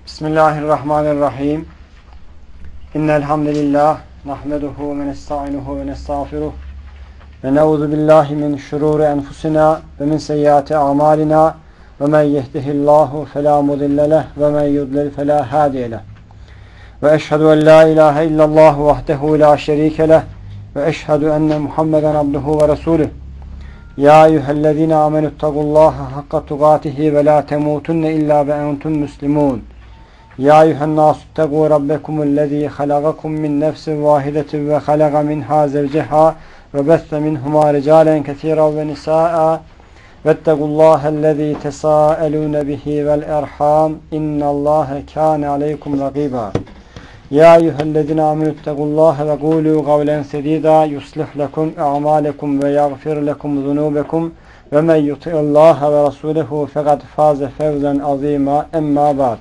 Bismillahirrahmanirrahim. İnnel hamdelellahi nahmeduhu ve nestainuhu ve nestağfiruh ve na'udzu billahi min şururi enfusina ve min seyyiati a'malina ve men yehdihillahu fela mudille leh ve men yudlil fela hadiye leh. Ve eşhedü en la ilahe illallah vahdehu la şerike leh ve eşhedü enne Muhammeden abduhu ve resuluh. Ya eyyühellezine amenüttakullaha hakka tukatihi ve la temutunne illa ve entum müslimun. Ya eyyühennâsü ittegû rabbekumullezî halagakum min nefsin vâhidetin ve halaga minhâ zevceha ve besse minhumâ ricâlen kesîran ve nisâ'a vettegullâhellezî tesâelûne bihi vel erhâm innallâhe kâne aleykum rakîbâ. Ya eyyühellezîne amenüttakullâhe ve gûlû gavlen sedîdâ yuslih lekum a'mâlekum ve yagfir lekum zunûbekum ve men yuti'illâhe ve rasûlehu fekad fâze fevzen azîmâ emmâ ba'd.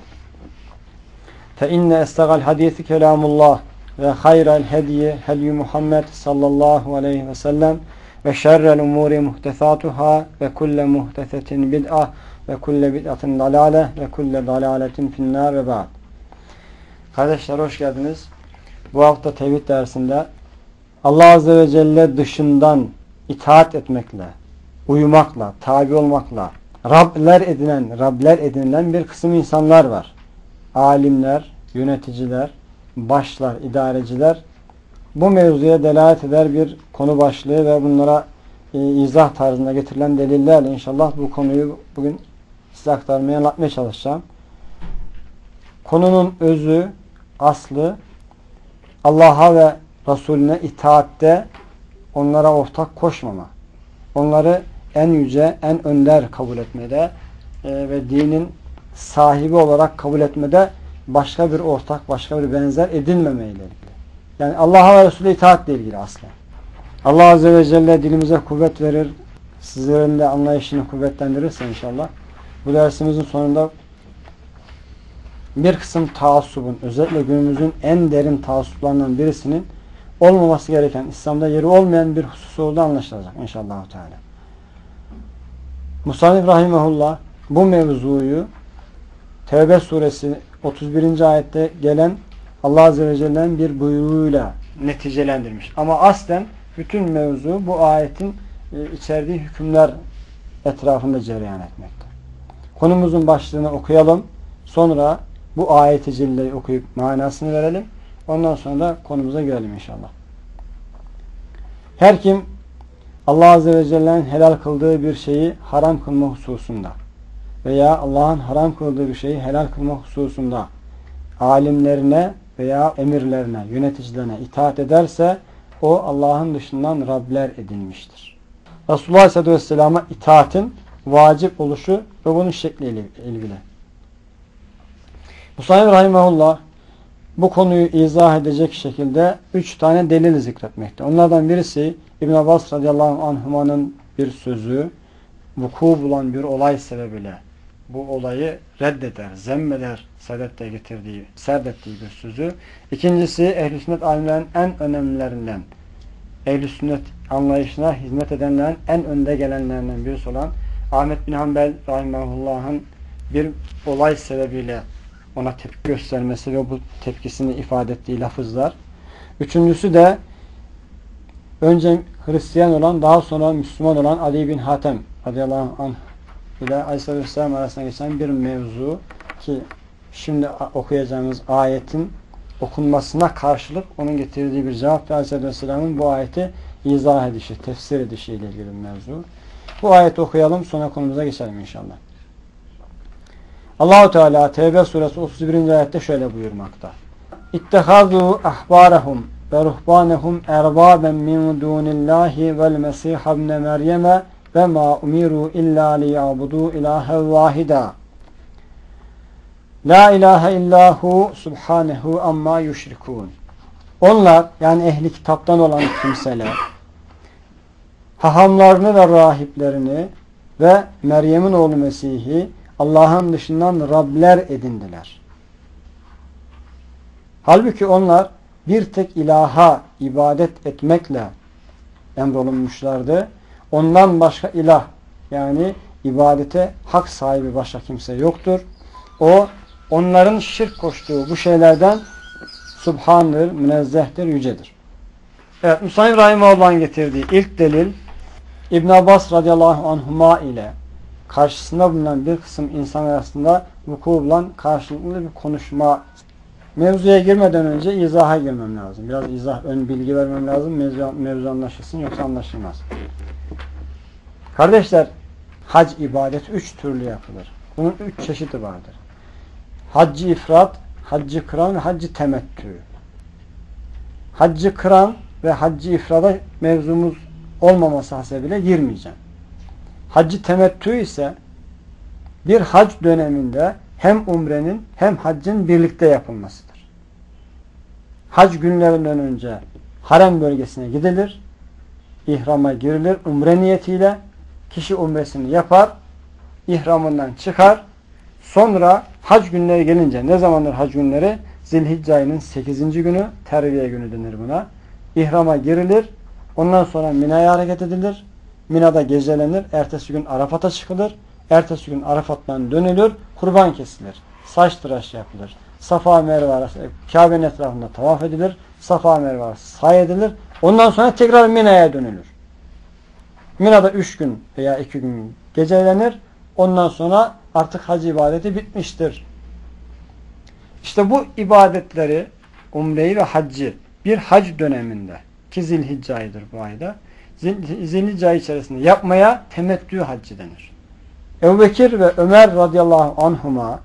فإن أصدق الحديث كلام الله وخير الهدي هدي محمد صلى الله عليه وسلم وشر الأمور محدثاتها وكل محدثة بدعة وكل بدعة ضلالة وكل ضلالة في النار ve ba'd. Kardeşler hoş geldiniz. Bu hafta tevhid dersinde Allah Azze ve Celle dışından itaat etmekle, uyumakla, tabi olmakla Rabler edinilen bir kısım insanlar var. Alimler, yöneticiler, başlar, idareciler bu mevzuya delalet eder bir konu başlığı ve bunlara izah tarzında getirilen delillerle inşallah bu konuyu bugün size aktarmaya, anlatmaya çalışacağım. Konunun özü, aslı Allah'a ve Resulüne itaatte onlara ortak koşmama, onları en yüce, en önder kabul etmede ve dinin sahibi olarak kabul etmede başka bir ortak, başka bir benzer edinmemeyle ilgili. Yani Allah'a ve Resulüne itaatle ilgili aslında. Allah Azze ve Celle dilimize kuvvet verir, sizlerin de anlayışını kuvvetlendirirse inşallah bu dersimizin sonunda bir kısım taassubun, özellikle günümüzün en derin taassuplarından birisinin olmaması gereken, İslam'da yeri olmayan bir husus olduğu anlaşılacak inşallah Teala. Musannif rahimehullah bu mevzuyu Tevbe suresi 31. ayette gelen Allah Azze ve Celle'nin bir buyruğuyla neticelendirmiş. Ama aslen bütün mevzu bu ayetin içerdiği hükümler etrafında cereyan etmekte. Konumuzun başlığını okuyalım. Sonra bu ayet-i celleyi okuyup manasını verelim. Ondan sonra da konumuza gelelim inşallah. Her kim Allah Azze ve Celle'nin helal kıldığı bir şeyi haram kılma hususunda veya Allah'ın haram kıldığı bir şeyi helal kılma hususunda alimlerine veya emirlerine, yöneticilerine itaat ederse o Allah'ın dışından Rabler edinmiştir. Resulullah Aleyhisselatü Vesselam'a itaatin vacip oluşu ve bunun şekliyle ilgili. Musannif rahimehullah bu konuyu izah edecek şekilde 3 tane delil zikretmekte. Onlardan birisi İbn Abbas radıyallahu anhuma'nın bir sözü, vuku bulan bir olay sebebiyle bu olayı reddeder, zemmeder, serdettiği bir sözü. İkincisi ehl-i sünnet alimlerin en önemlilerinden, ehl-i sünnet anlayışına hizmet edenlerin en önde gelenlerinden birisi olan Ahmed bin Hanbel rahimehullah'ın bir olay sebebiyle ona tepki göstermesi ve bu tepkisini ifade ettiği lafızlar. Üçüncüsü de önce Hristiyan olan, daha sonra Müslüman olan Ali bin Hatem radıyallahu anh ile Aleyhisselatü Vesselam arasında geçen bir mevzu ki şimdi okuyacağımız ayetin okunmasına karşılık onun getirdiği bir cevap ve Aleyhisselatü Vesselam'ın bu ayeti izah edişi, tefsir edişi ile ilgili bir mevzu. Bu ayeti okuyalım, sonra konumuza geçelim inşallah. Allah-u Teala Tevbe suresi 31. ayette şöyle buyurmakta. İttehâzû ahbârehum ve ruhbânehum erbâben min dûnillâhi vel mesîh ibne Meryem'e ve ma umiru illa liya'budu ilahen vahida. La ilahe illahu subhanehu amma yüşrikûn. Onlar yani ehli kitaptan olan kimseler hahamlarını ve rahiplerini ve Meryem'in oğlu Mesih'i Allah'ın dışından Rabler edindiler. Halbuki onlar bir tek ilaha ibadet etmekle emrolunmuşlardı. Ondan başka ilah yani ibadete hak sahibi başka kimse yoktur. O onların şirk koştuğu bu şeylerden subhandır, münezzehtir, yücedir. Evet, Müsa'nın Rahimahullah'ın getirdiği ilk delil İbn Abbas radıyallahu anhuma ile karşısında bulunan bir kısım insan arasında vuku bulan karşılıklı bir konuşma. Mevzuya girmeden önce izaha girmem lazım. Biraz izah, ön bilgi vermem lazım. Mevzu anlaşılsın, yoksa anlaşılmaz. Kardeşler, hac ibadeti 3 türlü yapılır. Bunun 3 çeşidi vardır. Hac-ı ifrat, hac-ı kıran ve hac-ı temettü. Hac-ı kıran ve hac-ı ifrada mevzumuz olmaması hasebiyle girmeyeceğim. Hac-ı temettü ise bir hac döneminde hem umrenin hem haccın birlikte yapılmasıdır. Hac günlerinden önce harem bölgesine gidilir, ihrama girilir umre niyetiyle, kişi umresini yapar, ihramından çıkar, sonra hac günleri gelince, ne zamandır hac günleri? Zilhicce ayının 8. günü, terviye günü denir buna. İhrama girilir, ondan sonra Mina'ya hareket edilir, Mina'da gecelenir, ertesi gün Arafat'a çıkılır, ertesi gün Arafat'tan dönülür, kurban kesilir, saç tıraşı yapılır, Safa Merve arası, Kabe'nin etrafında tavaf edilir, Safa Merve arası sahi edilir, ondan sonra tekrar Mina'ya dönülür. Mina'da 3 gün veya 2 gün gecelenir, ondan sonra artık hac ibadeti bitmiştir. İşte bu ibadetleri, umreyi ve haccı bir hac döneminde, ki Zilhicce ayıdır bu ayda, Zilhicce ayı içerisinde yapmaya temettü haccı denir. Ebubekir ve Ömer radıyallahu anhuma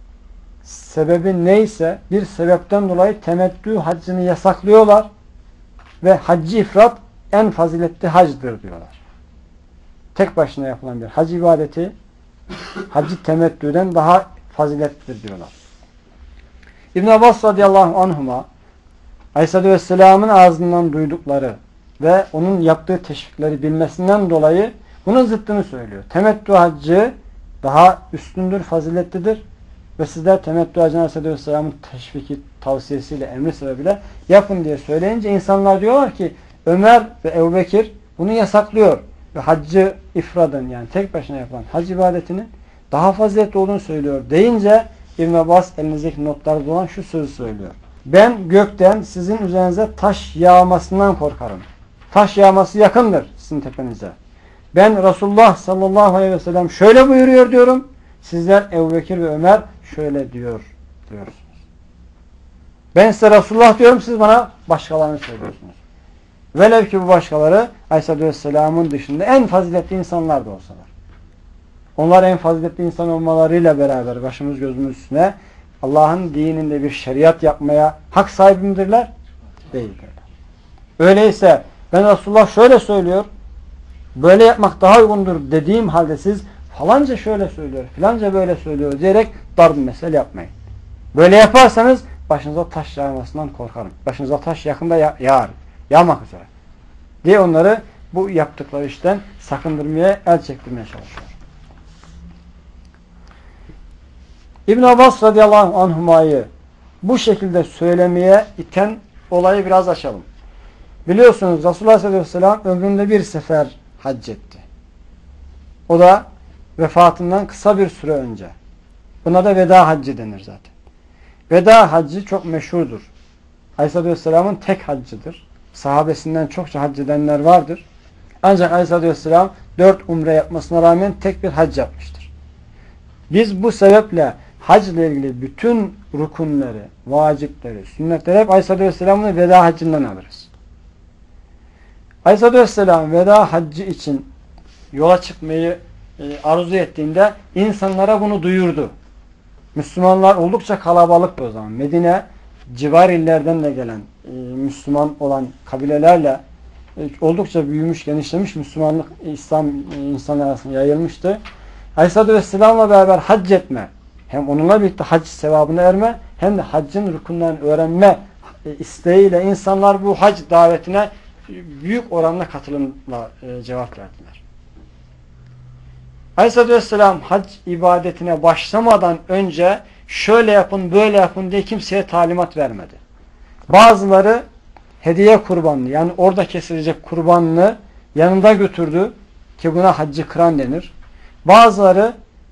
sebebi neyse bir sebepten dolayı temettü haccını yasaklıyorlar ve hac-ı ifrat en faziletli hacdır diyorlar. Tek başına yapılan bir hac ibadeti hac-ı temettüden daha faziletlidir diyorlar. İbn Abbas radıyallahu anhuma Aleyhisselatü Vesselam'ın ağzından duydukları ve onun yaptığı teşvikleri bilmesinden dolayı bunun zıttını söylüyor. Temettü haccı daha üstündür, faziletlidir ve sizler temettü haccını Aleyhisselatü Vesselam'ın teşviki, tavsiyesiyle, emri sebebiyle yapın diye söyleyince insanlar diyorlar ki Ömer ve Ebubekir bunu yasaklıyor ve haccı ifradın, yani tek başına yapılan hac ibadetinin daha faziletli olduğunu söylüyor deyince İbn Abbas elinizdeki notlarda olan şu sözü söylüyor. Ben gökten sizin üzerinize taş yağmasından korkarım. Taş yağması yakındır sizin tepenize. Ben Resulullah sallallahu aleyhi ve sellem şöyle buyuruyor diyorum. Sizler Ebubekir ve Ömer şöyle diyorsunuz. Ben size Resulullah diyorum, siz bana başkalarını söylüyorsunuz. Velev ki bu başkaları Aleyhisselatü Vesselam'ın dışında en faziletli insanlar da olsalar. Onlar en faziletli insan olmalarıyla beraber başımız gözümüz üstüne Allah'ın dininde bir şeriat yapmaya hak sahibi midirler? Değildirler. Öyleyse ben Resulullah şöyle söylüyor, böyle yapmak daha uygundur dediğim halde siz falanca şöyle söylüyor, filanca böyle söylüyor diyerek darb-ı mesel yapmayın. Böyle yaparsanız başınıza taş yağmasından korkarım. Başınıza taş yakında yağmak üzere diye onları bu yaptıkları işten sakındırmaya, el çektirmeye çalışıyor. İbn Abbas radıyallahu anhumayı bu şekilde söylemeye iten olayı biraz açalım. Biliyorsunuz Resulullah sallallahu aleyhi ve sellem ömründe bir sefer hac etti. O da vefatından kısa bir süre önce. Buna da veda haccı denir zaten. Veda haccı çok meşhurdur. Aleyhisselatü Vesselam'ın tek haccıdır. Sahabesinden çokça hac edenler vardır. Ancak Aleyhisselatü Vesselam 4 umre yapmasına rağmen tek bir hac yapmıştır. Biz bu sebeple hac ile ilgili bütün rukunları, vacipleri, sünnetleri hep Aleyhisselatü Vesselam'ın veda haccından alırız. Aleyhisselatü Vesselam veda haccı için yola çıkmayı arzu ettiğinde insanlara bunu duyurdu. Müslümanlar oldukça kalabalıktı o zaman. Medine civar illerden de gelen Müslüman olan kabilelerle oldukça büyümüş, genişlemiş Müslümanlık, İslam insanlar arasında yayılmıştı. Aleyhisselatü Vesselam'la beraber hac etme, hem onunla birlikte hac sevabına erme, hem de haccın rukunlarını öğrenme isteğiyle insanlar bu hac davetine büyük oranla katılımla cevap verdiler. Aleyhisselatü Vesselam hac ibadetine başlamadan önce şöyle yapın, böyle yapın diye kimseye talimat vermedi. Bazıları hediye kurbanını, yani orada kesilecek kurbanını yanında götürdü ki buna haccı kıran denir. Bazıları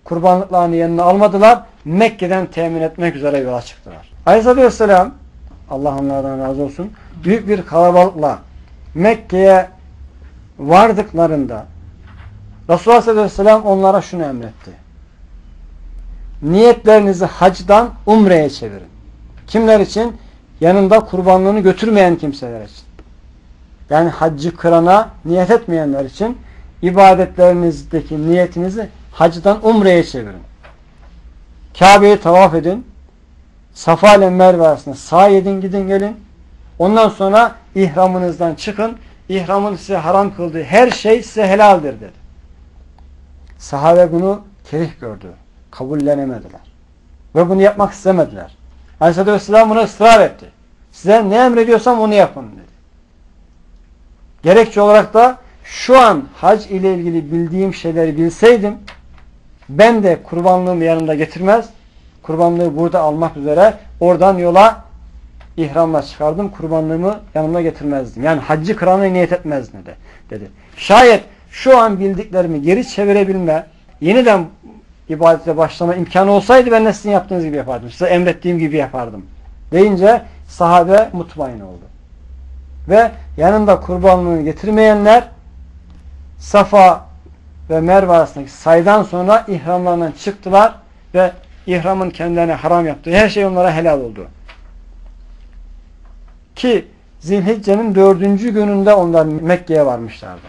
kurbanlıklarını yanına almadılar. Mekke'den temin etmek üzere yola çıktılar. Aleyhisselatü Vesselam, Allah onlardan razı olsun, büyük bir kalabalıkla Mekke'ye vardıklarında Resulullah sallallahu aleyhi ve sellem onlara şunu emretti: niyetlerinizi hacdan umreye çevirin. Kimler için? Yanında kurbanlığını götürmeyen kimseler için. Yani haccı kırana niyet etmeyenler için ibadetlerinizdeki niyetinizi hacdan umreye çevirin. Kabe'yi tavaf edin. Safa ile Merve arasında sa'i edin, gidin gelin. Ondan sonra ihramınızdan çıkın. İhramın size haram kıldığı her şey size helaldir dedi. Sahabe bunu kerih gördü. Kabullenemediler. Ve bunu yapmak istemediler. Aleyhisselatü Vesselam buna ısrar etti. Size ne emrediyorsam onu yapın dedi. Gerekçe olarak da şu an hac ile ilgili bildiğim şeyleri bilseydim ben de kurbanlığımı yanımda getirmez, kurbanlığı burada almak üzere oradan yola ihramla çıkardım, kurbanlığımı yanımda getirmezdim. Yani haccı kıranı niyet etmezdim dedi. Şayet şu an bildiklerimi geri çevirebilme, yeniden ibadete başlama imkanı olsaydı ben de sizin yaptığınız gibi yapardım. Size emrettiğim gibi yapardım. Deyince sahabe mutmain oldu. Ve yanında kurbanlığını getirmeyenler Safa ve Merve arasındaki saydan sonra ihramlarından çıktılar ve ihramın kendilerine haram yaptığı her şey onlara helal oldu. Ki Zilhicce'nin 4. gününde onlar Mekke'ye varmışlardı.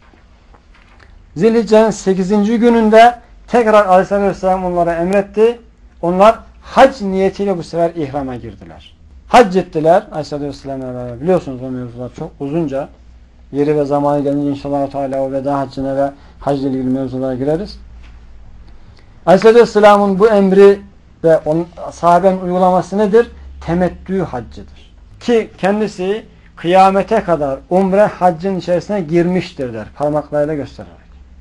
Zilhicce'nin 8. gününde tekrar Aleyhisselatü Vesselam onlara emretti. Onlar hac niyetiyle bu sefer ihrama girdiler. Hac ettiler Aleyhisselatü Vesselam'la beraber. Biliyorsunuz o mevzular çok uzunca. Yeri ve zamanı gelince inşallah Teala o veda haccına ve hac ile ilgili mevzulara gireriz. Aleyhisselatü Vesselam'ın bu emri ve sahabenin uygulaması nedir? Temettü haccıdır. Ki kendisi kıyamete kadar umre haccın içerisine girmiştir der. Parmaklarıyla göstererek.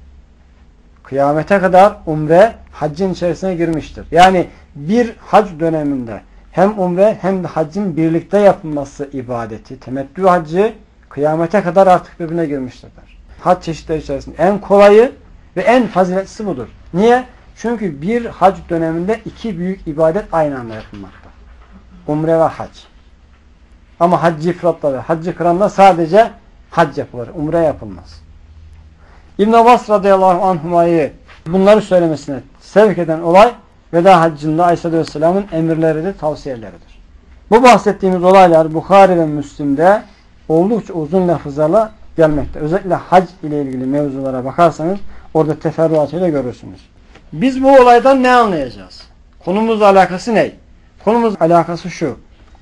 Kıyamete kadar umre haccın içerisine girmiştir. Yani bir hac döneminde hem umre hem de haccın birlikte yapılması ibadeti, temettü haccı kıyamete kadar artık birbirine girmiştirler. Hac çeşitleri içerisinde en kolayı ve en faziletlisi budur. Niye? Çünkü bir hac döneminde iki büyük ibadet aynı anda yapılmakta. Umre ve hac. Ama hac-ı ifratla ve hac-ı kıranda sadece hac yapılır. Umre yapılmaz. İbn Abbas radıyallahu anhumayı bunları söylemesine sevk eden olay veda haccında Aleyhisselatü Vesselam'ın emirleridir, tavsiyeleridir. Bu bahsettiğimiz olaylar Bukhari ve Müslim'de oldukça uzun lafızlarla gelmekte. Özellikle hac ile ilgili mevzulara bakarsanız orada teferruatıyla görürsünüz. Biz bu olaydan ne anlayacağız? Konumuzla alakası ne? Konumuzla alakası şu: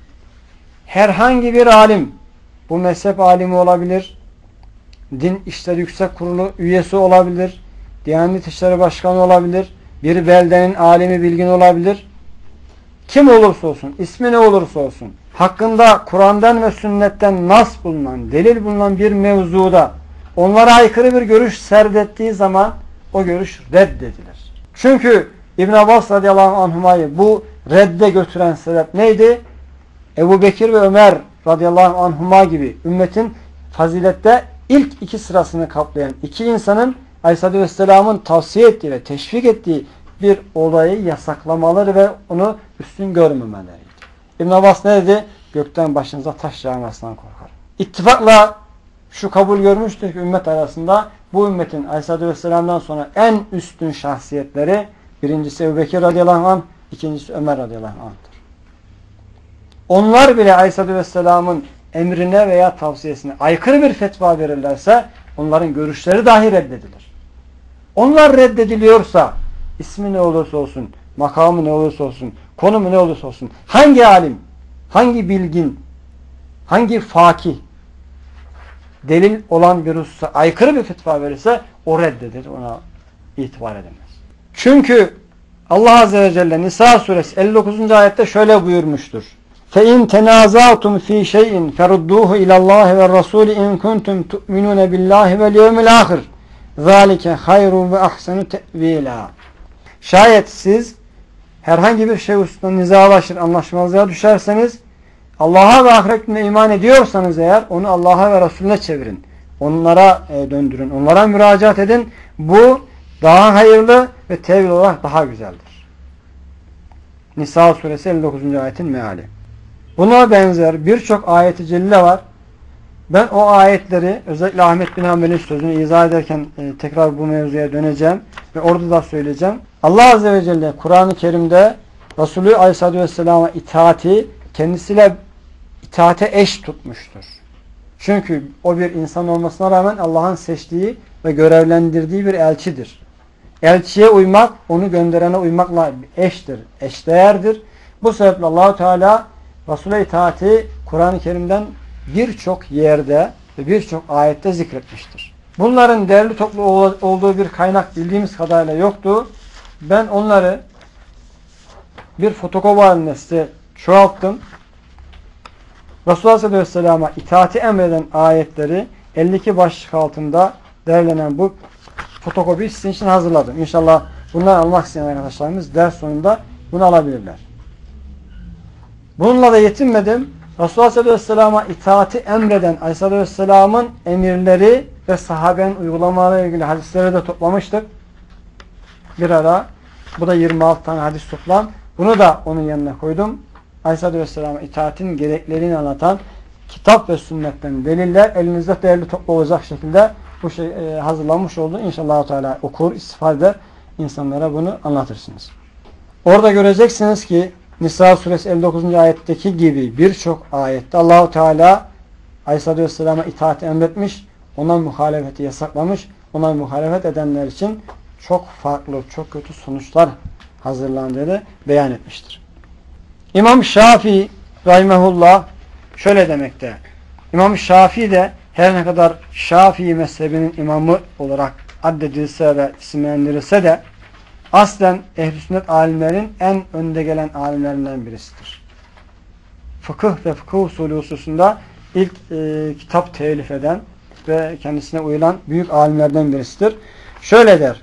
herhangi bir alim, bu mezhep alimi olabilir, Din İşleri Yüksek Kurulu üyesi olabilir, Diyanet İşleri Başkanı olabilir, bir beldenin alimi, bilgin olabilir. Kim olursa olsun, ismi ne olursa olsun, hakkında Kur'an'dan ve sünnetten nas bulunan, delil bulunan bir mevzuda onlara aykırı bir görüş serdettiği zaman o görüş reddedilir. Çünkü İbn Abbas radıyallahu anhumayı bu redde götüren sebep neydi? Ebu Bekir ve Ömer radıyallahu anhuma gibi ümmetin fazilette ilk iki sırasını kaplayan iki insanın Aleyhisselatü Vesselam'ın tavsiye ettiği ve teşvik ettiği bir olayı yasaklamaları ve onu üstün görmemeleriydi. İbn Abbas ne dedi? Gökten başınıza taş yağmasından korkar. İttifakla şu kabul görmüştür ki ümmet arasında bu ümmetin Aleyhisselatü Vesselam'dan sonra en üstün şahsiyetleri birincisi Ebu Bekir radıyallahu anh, ikincisi Ömer radıyallahu anh'tır. Onlar bile Aleyhisselatü Vesselam'ın emrine veya tavsiyesine aykırı bir fetva verirlerse onların görüşleri dahi reddedilir. Onlar reddediliyorsa ismi ne olursa olsun, makamı ne olursa olsun, konumu ne olursa olsun, hangi alim, hangi bilgin, hangi fakih delil olan bir hususa aykırı bir fetva verirse o reddedilir, ona itibar edilmez. Çünkü Allah Azze ve Celle Nisa suresi 59. ayette şöyle buyurmuştur: فَاِنْ تَنَازَعْتُمْ ف۪ي شَيْءٍ فَرُدُّوهُ اِلَى اللّٰهِ وَالرَّسُولِ اِنْ كُنْتُمْ تُؤْمِنُونَ بِاللّٰهِ وَالْيَوْمِ الْآخِرِ ذَٰلِكَ خَيْرٌ وَاَحْسَنُ تَأْو۪يلًا. Şayet siz herhangi bir şey hususunda nizalaşır, anlaşmazlığa düşerseniz, Allah'a ve ahiretine iman ediyorsanız eğer, onu Allah'a ve Resulüne çevirin. Onlara döndürün, onlara müracaat edin. Bu daha hayırlı ve tevil olarak daha güzeldir. Nisa suresi 59. ayetin meali. Buna benzer birçok ayet-i celile var. Ben o ayetleri özellikle Ahmet bin Hanbel'in sözünü izah ederken tekrar bu mevzuya döneceğim ve orada da söyleyeceğim. Allah Azze ve Celle Kur'an-ı Kerim'de Resulü Aleyhisselatü Vesselam'a itaati kendisiyle itaate eş tutmuştur. Çünkü o bir insan olmasına rağmen Allah'ın seçtiği ve görevlendirdiği bir elçidir. Elçiye uymak, onu gönderene uymakla eştir, eşdeğerdir. Bu sebeple Allahu Teala Resul'e itaati Kur'an-ı Kerim'den birçok yerde ve birçok ayette zikretmiştir. Bunların değerli toplu olduğu bir kaynak bildiğimiz kadarıyla yoktu. Ben onları bir fotokopi halinde size çoğalttım. Resulullah Aleyhisselam'a itaati emreden ayetleri 52 başlık altında derlenen bu fotokopiyi sizin için hazırladım. İnşallah bunları almak isteyen arkadaşlarımız ders sonunda bunu alabilirler. Bununla da yetinmedim. Resulullah Aleyhisselam'a itaati emreden Aleyhisselam'ın emirleri ve sahabenin uygulamalarıyla ilgili hadisleri de toplamıştık. Bir ara. Bu da 26 tane hadis toplam. Bunu da onun yanına koydum. Aleyhisselam'a itaatin gereklerini anlatan kitap ve sünnetten deliller elinizde değerli toplu olacak şekilde bu şey hazırlanmış oldu. İnşallah Teala okur, istifade eder, insanlara bunu anlatırsınız. Orada göreceksiniz ki Nisa suresi 59. ayetteki gibi birçok ayette Allahu Teala Aleyhisselam'a itaati emretmiş, ona muhalefeti yasaklamış, ona muhalefet edenler için çok farklı, çok kötü sonuçlar hazırlandığını beyan etmiştir. İmam Şafii rahimehullah şöyle demekte. İmam Şafii de her ne kadar Şafii mezhebinin imamı olarak addedilse ve isimlendirilse de aslen ehl-i sünnet alimlerin en önde gelen alimlerinden birisidir. Fıkıh ve fıkıh usulü hususunda ilk kitap telif eden ve kendisine uyulan büyük alimlerden birisidir. Şöyle der.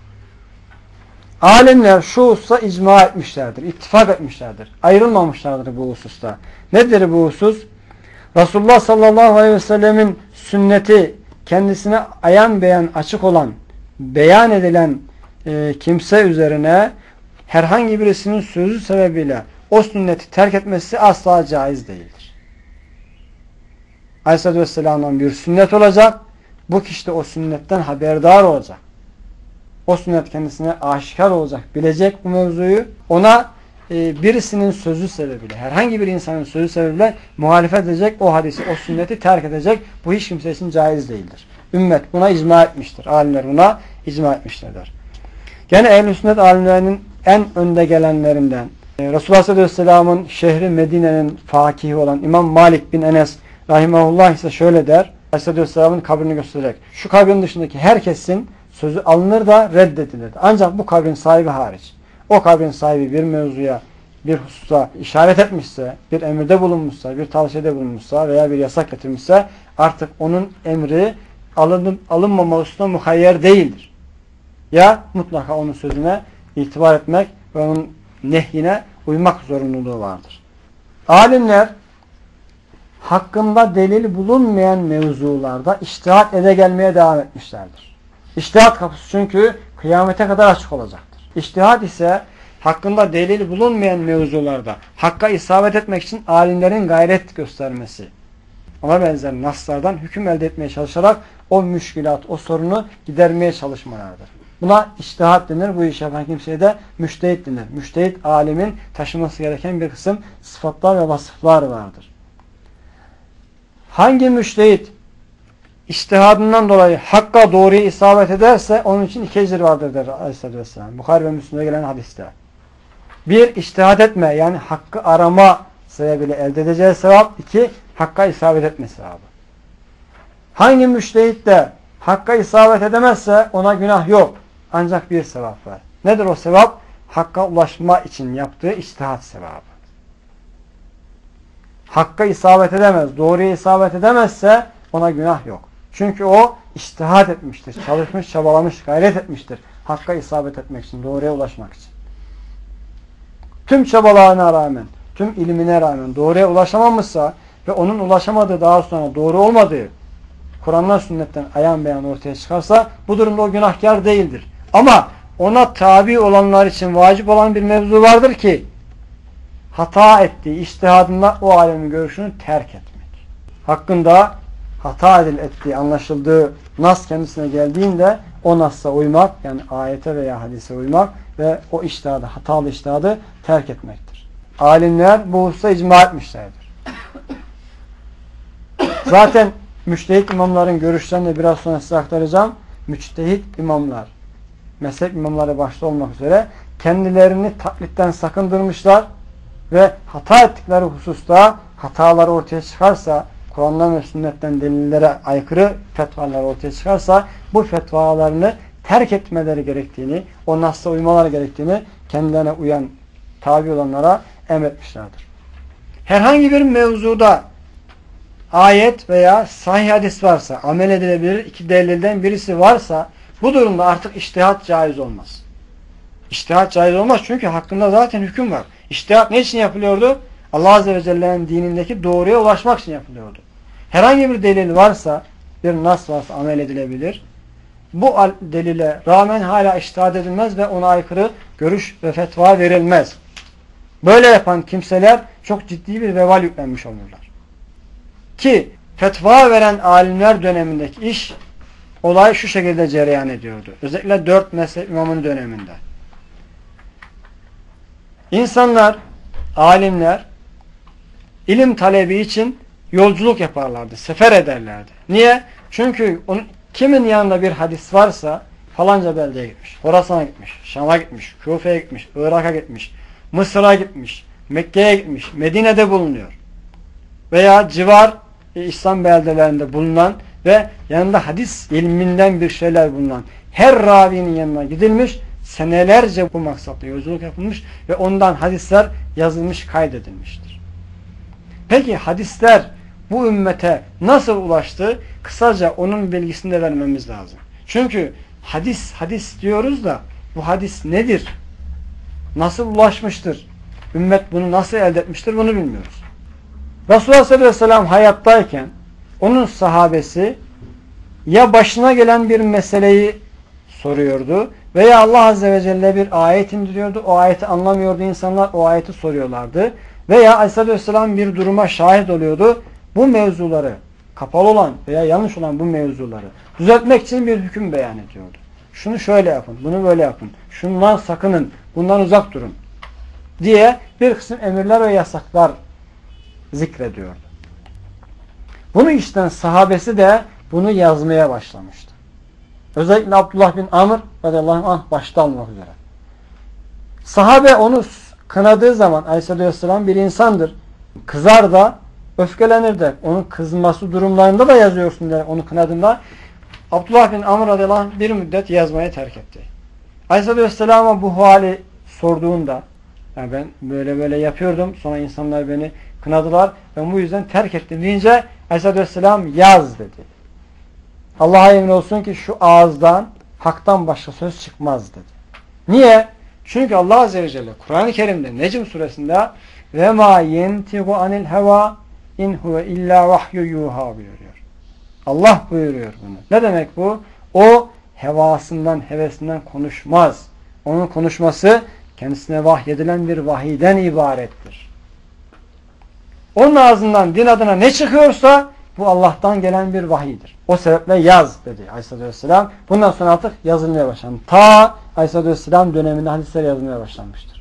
Alimler şu hususta icma etmişlerdir, ittifak etmişlerdir. Ayrılmamışlardır bu hususta. Nedir bu husus? Resulullah sallallahu aleyhi ve sellemin sünneti kendisine ayan beyan açık olan, beyan edilen kimse üzerine herhangi birisinin sözü sebebiyle o sünneti terk etmesi asla caiz değildir. Aleyhisselatü Vesselam'dan bir sünnet olacak. Bu kişi de o sünnetten haberdar olacak. O sünnet kendisine aşikar olacak, bilecek bu mevzuyu. Ona birisinin sözü sebebiyle, herhangi bir insanın sözü sebebiyle muhalefet edecek, o hadisi, o sünneti terk edecek. Bu hiç kimse için caiz değildir. Ümmet buna icma etmiştir. Alimler buna icma etmişlerdir. Gene ehl-i sünnet alimlerinin en önde gelenlerinden Resulullah Aleyhisselam'ın şehri Medine'nin fakihi olan İmam Malik bin Enes rahimahullah ise şöyle der. Aleyhisselam'ın kabrini göstererek şu kabrin dışındaki herkesin sözü alınır da reddedilir. Ancak bu kabrin sahibi hariç. O kabrin sahibi bir mevzuya, bir hususa işaret etmişse, bir emirde bulunmuşsa, bir tavsiyede bulunmuşsa veya bir yasak getirmişse artık onun emri alınmama hususuna muhayyer değildir. Ya mutlaka onun sözüne itibar etmek ve onun nehyine uymak zorunluluğu vardır. Alimler hakkında delil bulunmayan mevzularda içtihat gelmeye devam etmişlerdir. İçtihat kapısı çünkü kıyamete kadar açık olacaktır. İçtihat ise hakkında delil bulunmayan mevzularda hakka isabet etmek için alimlerin gayret göstermesi. Ona benzer naslardan hüküm elde etmeye çalışarak o müşkilat, o sorunu gidermeye çalışmalardır. Buna içtihat denir. Bu işi yapan kimseye de müştehit denir. Müştehit alimin taşıması gereken bir kısım sıfatlar ve vasıflar vardır. Hangi müştehit İçtihadından dolayı hakka doğruya isabet ederse onun için 2 ecir vardır der Aleyhisselatü Vesselam. Bukhari ve Müslim'de gelen hadiste. Bir, içtihad etme yani hakkı arama sebebiyle elde edeceği sevap. 2, hakka isabet etme sevabı. Hangi müştehit de hakka isabet edemezse ona günah yok. Ancak bir sevap var. Nedir o sevap? Hakka ulaşma için yaptığı içtihat sevabı. Hakka isabet edemez, doğruya isabet edemezse ona günah yok. Çünkü o içtihat etmiştir. Çalışmış, çabalamış, gayret etmiştir. Hakka isabet etmek için, doğruya ulaşmak için. Tüm çabalarına rağmen, tüm ilmine rağmen doğruya ulaşamamışsa ve onun ulaşamadığı daha sonra doğru olmadığı Kur'an'dan sünnetten ayan beyan ortaya çıkarsa bu durumda o günahkar değildir. Ama ona tabi olanlar için vacip olan bir mevzu vardır ki hata ettiği içtihadında o alemin görüşünü terk etmek. Hakkında hata ettiği anlaşıldığı nas kendisine geldiğinde o nas'a uymak, yani ayete veya hadise uymak ve o içtihadı, hatalı içtihadı terk etmektir. Alimler bu hususta icma etmişlerdir. Zaten müçtehit imamların görüşlerini de biraz sonra size aktaracağım. Müçtehit imamlar, mezhep imamları başta olmak üzere kendilerini taklitten sakındırmışlar ve hata ettikleri hususta hataları ortaya çıkarsa, Kur'an'dan ve sünnetten delillere aykırı fetvalar ortaya çıkarsa bu fetvalarını terk etmeleri gerektiğini, o nas'a uymaları gerektiğini kendilerine uyan, tabi olanlara emretmişlerdir. Herhangi bir mevzuda ayet veya sahih hadis varsa, amel edilebilir iki delilden birisi varsa bu durumda artık içtihat caiz olmaz. İçtihat caiz olmaz çünkü hakkında zaten hüküm var. İçtihat ne için yapılıyordu? Allah Azze ve Celle'nin dinindeki doğruya ulaşmak için yapılıyordu. Herhangi bir delil varsa, bir nas varsa amel edilebilir. Bu delile rağmen hala içtihat edilmez ve ona aykırı görüş ve fetva verilmez. Böyle yapan kimseler çok ciddi bir vebal yüklenmiş olurlar. Ki fetva veren alimler dönemindeki olay şu şekilde cereyan ediyordu. Özellikle 4 mezhep imamının döneminde. İnsanlar, alimler ilim talebi için yolculuk yaparlardı, sefer ederlerdi. Niye? Çünkü kimin yanında bir hadis varsa falanca beldeye gitmiş, Horasan'a gitmiş, Şam'a gitmiş, Kufe'ye gitmiş, Irak'a gitmiş, Mısır'a gitmiş, Mekke'ye gitmiş, Medine'de bulunuyor. Veya civar İslam beldelerinde bulunan ve yanında hadis ilminden bir şeyler bulunan her ravinin yanına gidilmiş, senelerce bu maksatla yolculuk yapılmış ve ondan hadisler yazılmış, kaydedilmiştir. Peki hadisler bu ümmete nasıl ulaştı? Kısaca onun bilgisini de vermemiz lazım. Çünkü hadis diyoruz da bu hadis nedir? Nasıl ulaşmıştır? Ümmet bunu nasıl elde etmiştir? Bunu bilmiyoruz. Resulullah sallallahu aleyhi ve sellem hayattayken onun sahabesi ya başına gelen bir meseleyi soruyordu veya Allah Azze ve Celle bir ayet indiriyordu. O ayeti anlamıyordu insanlar. O ayeti soruyorlardı. Veya Aleyhisselatü Vesselam bir duruma şahit oluyordu. Bu mevzuları, kapalı olan veya yanlış olan bu mevzuları düzeltmek için bir hüküm beyan ediyordu. Şunu şöyle yapın, bunu böyle yapın. Şundan sakının, bundan uzak durun diye bir kısım emirler ve yasaklar zikrediyordu. Bunu işten sahabesi de bunu yazmaya başlamıştı. Özellikle Abdullah bin Amr radıyallahu anh başta olmak üzere. Sahabe onu kınadığı zaman Aleyhisselatü Vesselam bir insandır. Kızar da öfkelenir de. Onun kızması durumlarında da yazıyorsun der. Onu kınadığında Abdullah bin Amr radıyallahu anh bir müddet yazmayı terk etti. Aleyhisselatü Vesselam'a bu hali sorduğunda yani ben böyle yapıyordum. Sonra insanlar beni kınadılar. Ben bu yüzden terk ettim deyince Aleyhisselatü Vesselam yaz dedi. Allah'a emin olsun ki şu ağızdan haktan başka söz çıkmaz dedi. Niye? Çünkü Allah Azze ve Celle Kur'an-ı Kerim'de Necm suresinde ve ma yentigu anil heva in huve illa vahyu yuha buyuruyor. Allah buyuruyor bunu. Ne demek bu? O hevasından, hevesinden konuşmaz. Onun konuşması kendisine vahyedilen bir vahiyden ibarettir. Onun ağzından din adına ne çıkıyorsa bu Allah'tan gelen bir vahiydir. O sebeple yaz dedi Aleyhisselatü Vesselam. Bundan sonra artık yazılmaya başlandı. Ta Aleyhisselatü Vesselam döneminde hadisler yazılmaya başlanmıştır.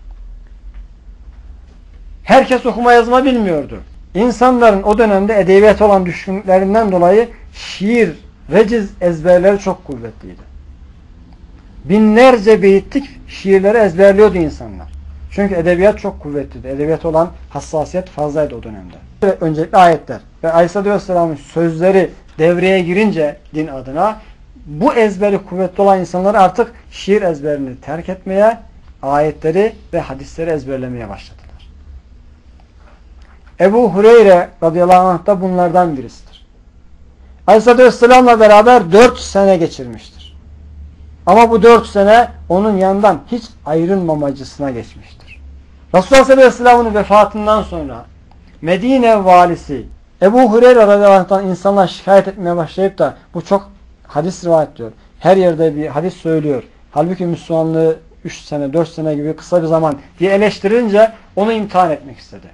Herkes okuma yazma bilmiyordu. İnsanların o dönemde edebiyat olan düşkünlüklerinden dolayı şiir, veciz ezberleri çok kuvvetliydi. Binlerce beyitlik şiirleri ezberliyordu insanlar. Çünkü edebiyat çok kuvvetliydi. Edebiyat olan hassasiyet fazlaydı o dönemde. Ve öncelikle ayetler. Ve Aleyhisselatü Vesselam'ın sözleri devreye girince din adına bu ezberi kuvvetli olan insanlar artık şiir ezberini terk etmeye, ayetleri ve hadisleri ezberlemeye başladılar. Ebu Hureyre radıyallahu anh da bunlardan birisidir. Aleyhisselatü Vesselam'la beraber 4 sene geçirmiştir. Ama bu 4 sene onun yanından hiç ayrılmamacısına geçmiştir. Resulullah sallallahu aleyhi ve sellem'in vefatından sonra Medine valisi Ebu Hureyre radıyallahu anh insanlar şikayet etmeye başlayıp da bu çok hadis rivayet ediyor. Her yerde bir hadis söylüyor. Halbuki Müslümanlığı 3 sene, 4 sene gibi kısa bir zaman diye eleştirince onu imtihan etmek istedi.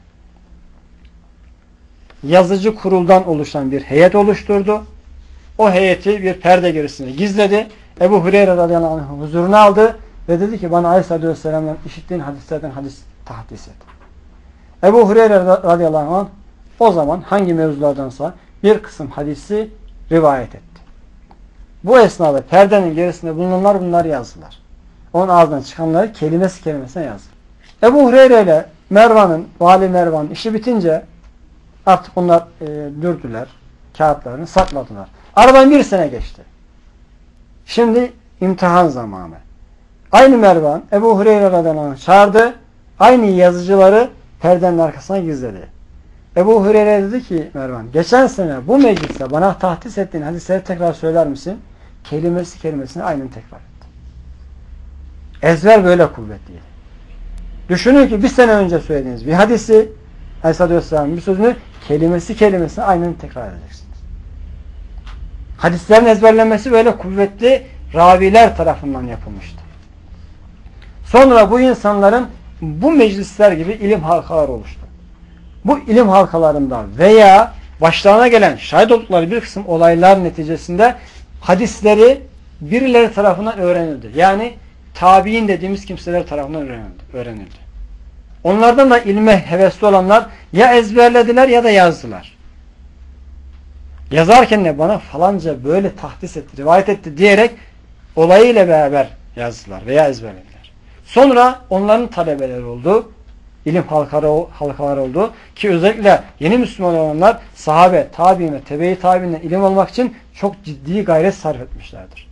Yazıcı kuruldan oluşan bir heyet oluşturdu. O heyeti bir perde gerisine gizledi. Ebu Hureyre radıyallahu anh huzuruna aldı ve dedi ki bana Aleyhisselatü Vesselam'dan işittiğin hadislerden hadis tahdis et. Ebu Hureyre radıyallahu anh o zaman hangi mevzulardansa bir kısım hadisi rivayet etti. Bu esnada perdenin gerisinde bulunanlar bunları yazdılar. Onun ağzından çıkanları kelimesi kelimesine yazdı. Ebu Hureyre ile Vali Mervan'ın işi bitince artık onlar dürdüler. Kağıtlarını sakladılar. Aradan bir sene geçti. Şimdi imtihan zamanı. Aynı Mervan Ebu Hureyre radıyallahu anh çağırdı. Aynı yazıcıları perdenin arkasına gizledi. Ebu Hureyre dedi ki Mervan, geçen sene bu mecliste bana tahdis ettiğin hadisleri tekrar söyler misin? Kelimesi kelimesine aynen tekrar etti. Ezber böyle kuvvetliydi. Düşünün ki bir sene önce söylediğiniz bir hadisi Aleyhisselatü Vesselam'ın bir sözünü kelimesi kelimesine aynen tekrar edeceksiniz. Hadislerin ezberlenmesi böyle kuvvetli raviler tarafından yapılmıştı. Sonra bu insanların bu meclisler gibi ilim halkaları oluştu. Bu ilim halkalarında veya başlarına gelen şahit oldukları bir kısım olaylar neticesinde hadisleri birileri tarafından öğrenildi. Yani tabiin dediğimiz kimseler tarafından öğrenildi. Onlardan da ilme hevesli olanlar ya ezberlediler ya da yazdılar. Yazarken de bana falanca böyle tahdis etti, rivayet etti diyerek olayıyla beraber yazdılar veya ezberlediler. Sonra onların talebeleri oldu. İlim halkaları oldu. Ki özellikle yeni Müslüman olanlar sahabe, tabi'in ve tebe-i tabi'inden ilim almak için çok ciddi gayret sarf etmişlerdir.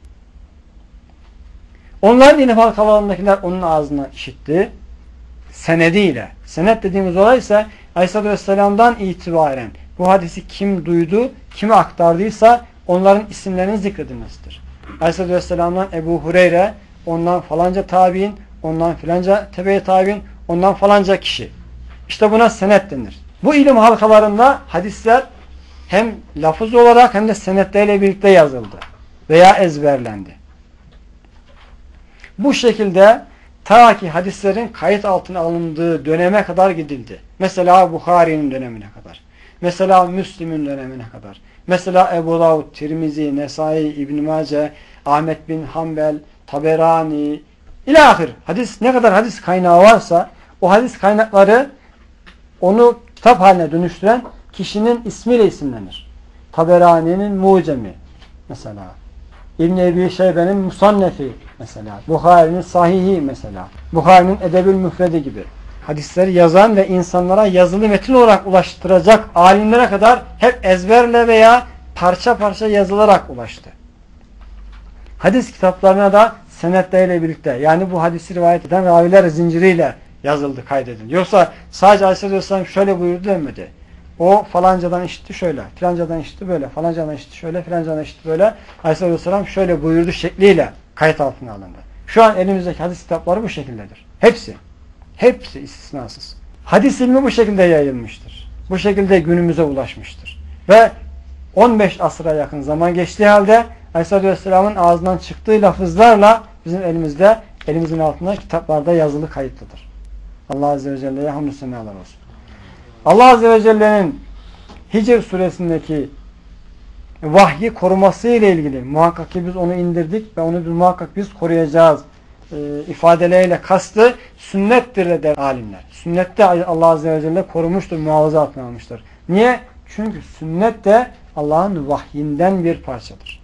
Onların ilim halkalarındakiler onun ağzına işitti. Senediyle. Senet dediğimiz olay ise Aleyhisselatü Vesselam'dan itibaren bu hadisi kim duydu, kime aktardıysa onların isimlerinin zikredilmesidir. Aleyhisselatü Vesselam'dan Ebu Hureyre, ondan falanca tabi'in, ondan filanca tebe-i tabi'in, ondan falanca kişi. İşte buna senet denir. Bu ilim halkalarında hadisler hem lafız olarak hem de senetleriyle birlikte yazıldı veya ezberlendi. Bu şekilde ta ki hadislerin kayıt altına alındığı döneme kadar gidildi. Mesela Bukhari'nin dönemine kadar. Mesela Müslim'in dönemine kadar. Mesela Ebu Davud, Tirmizi, Nesai, İbn-i Mace, Ahmet bin Hanbel, Taberani ilahir. Hadis, ne kadar hadis kaynağı varsa o hadis kaynakları onu kitap haline dönüştüren kişinin ismiyle isimlenir. Taberani'nin Mucemi mesela. İbn-i Ebi Şeybe'nin Musannefi mesela. Bukhari'nin Sahihi mesela. Bukhari'nin Edebül Müfredi gibi. Hadisleri yazan ve insanlara yazılı metin olarak ulaştıracak alimlere kadar hep ezberle veya parça parça yazılarak ulaştı. Hadis kitaplarına da senetleriyle birlikte, yani bu hadisi rivayet eden raviler zinciriyle yazıldı, kaydedildi. Yoksa sadece Aleyhisselatü Vesselam şöyle buyurdu demedi. O falancadan işitti şöyle, filancadan işitti böyle, falancadan işitti şöyle, filancadan işitti böyle. Aleyhisselatü Vesselam şöyle buyurdu şekliyle kayıt altına alındı. Şu an elimizdeki hadis kitapları bu şekildedir. Hepsi. Hepsi istisnasız. Hadis ilmi bu şekilde yayılmıştır. Bu şekilde günümüze ulaşmıştır. Ve 15 asıra yakın zaman geçtiği halde Aleyhisselatü Vesselam'ın ağzından çıktığı lafızlarla bizim elimizin altında kitaplarda yazılı kayıtlıdır. Allah Azze ve Celle'ye hamdü senalar olsun. Allah Azze ve Celle'nin Hicr suresindeki vahyi koruması ile ilgili muhakkak ki biz onu indirdik ve onu muhakkak biz koruyacağız ifadeleriyle kastı sünnettir der alimler. Sünnette Allah Azze ve Celle korumuştur, muhafaza altına almıştır. Niye? Çünkü sünnet de Allah'ın vahyinden bir parçadır.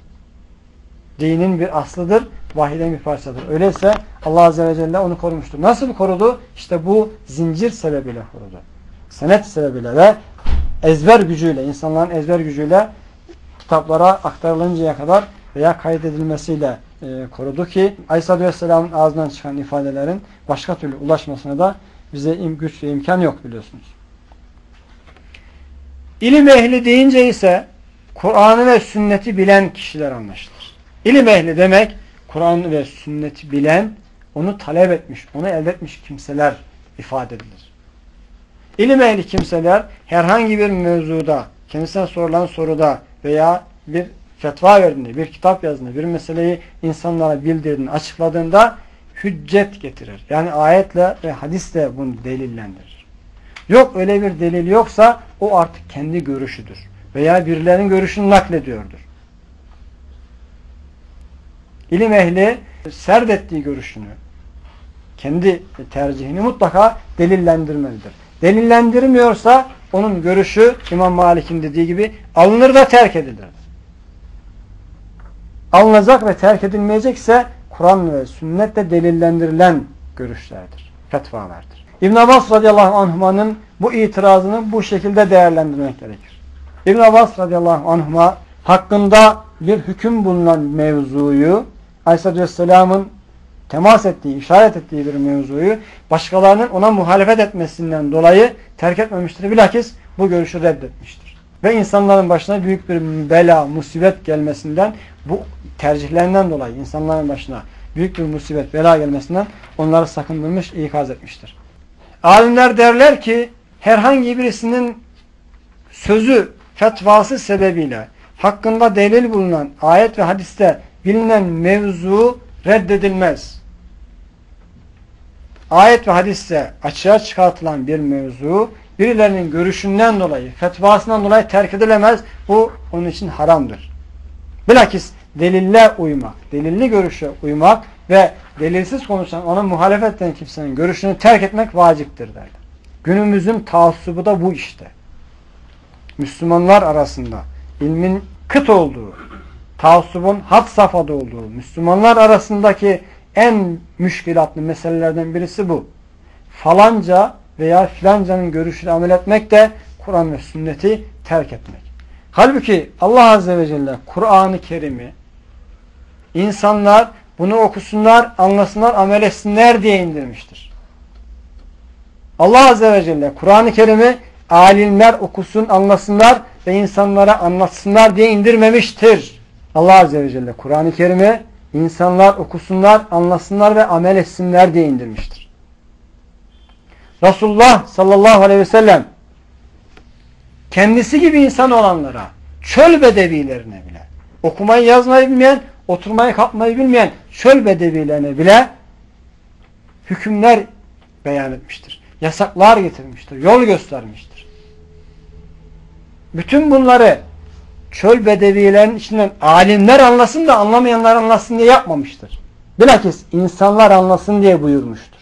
Dinin bir aslıdır, vahiden bir parçadır. Öyleyse Allah Azze ve Celle onu korumuştur. Nasıl korudu? İşte bu zincir sebebiyle korudu. Senet sebebiyle ve ezber gücüyle, insanların ezber gücüyle kitaplara aktarılıncaya kadar veya kaydedilmesiyle korudu ki Aleyhisselatü Vesselam'ın ağzından çıkan ifadelerin başka türlü ulaşmasına da bize güç ve imkan yok biliyorsunuz. İlim ehli deyince ise Kur'an'ı ve sünneti bilen kişiler anlaşılır. İlim ehli demek Kur'an ve sünneti bilen, onu talep etmiş, onu elde etmiş kimseler ifade edilir. İlim ehli kimseler herhangi bir mevzuda, kendisine sorulan soruda veya bir fetva verdiğinde, bir kitap yazdığında, bir meseleyi insanlara bildirdiğinde, açıkladığında hüccet getirir. Yani ayetle ve hadisle bunu delillendirir. Yok öyle bir delil yoksa o artık kendi görüşüdür. Veya birilerinin görüşünü naklediyordur. İlim ehli serdettiği görüşünü, kendi tercihini mutlaka delillendirmelidir. Delillendirmiyorsa onun görüşü İmam Malik'in dediği gibi alınır da terk edilir. Alınacak ve terk edilmeyecekse Kur'an ve sünnetle delillendirilen görüşlerdir, fetvalardır. İbn Abbas radıyallahu anhuma'nın bu itirazını bu şekilde değerlendirmek gerekir. İbn Abbas radıyallahu anhuma hakkında bir hüküm bulunan mevzuyu, Aleyhisselatü Vesselam'ın temas ettiği, işaret ettiği bir mevzuyu başkalarının ona muhalefet etmesinden dolayı terk etmemiştir. Bilakis bu görüşü reddetmiştir. Ve insanların başına büyük bir bela, musibet gelmesinden, bu tercihlerinden dolayı insanların başına büyük bir musibet, bela gelmesinden onları sakındırmış, ikaz etmiştir. Alimler derler ki herhangi birisinin sözü, fetvası sebebiyle hakkında delil bulunan ayet ve hadiste bilinen mevzu reddedilmez. Ayet ve hadiste açığa çıkartılan bir mevzu birilerinin görüşünden dolayı, fetvasından dolayı terk edilemez. Bu onun için haramdır. Bilakis delille uymak, delilli görüşe uymak ve delilsiz konuşan, ona muhalefet eden kimsenin görüşünü terk etmek vaciptir derler. Günümüzün taassubu da bu işte. Müslümanlar arasında ilmin kıt olduğu, taassubun had safhada olduğu, Müslümanlar arasındaki en müşkilatlı meselelerden birisi bu. Falanca veya filancanın görüşüyle amel etmek de Kur'an ve sünneti terk etmek. Halbuki Allah Azze ve Celle Kur'an-ı Kerim'i insanlar bunu okusunlar, anlasınlar, amel etsinler diye indirmiştir. Allah Azze ve Celle Kur'an-ı Kerim'i alimler okusun, anlasınlar ve insanlara anlatsınlar diye indirmemiştir. Allah Azze ve Celle Kur'an-ı Kerim'i insanlar okusunlar, anlasınlar ve amel etsinler diye indirmiştir. Resulullah sallallahu aleyhi ve sellem kendisi gibi insan olanlara, çöl bedevilerine bile, okumayı yazmayı bilmeyen, oturmayı kalkmayı bilmeyen çöl bedevilerine bile hükümler beyan etmiştir. Yasaklar getirmiştir, yol göstermiştir. Bütün bunları çöl bedevilerin içinden alimler anlasın da anlamayanlar anlasın diye yapmamıştır. Bilakis insanlar anlasın diye buyurmuştur.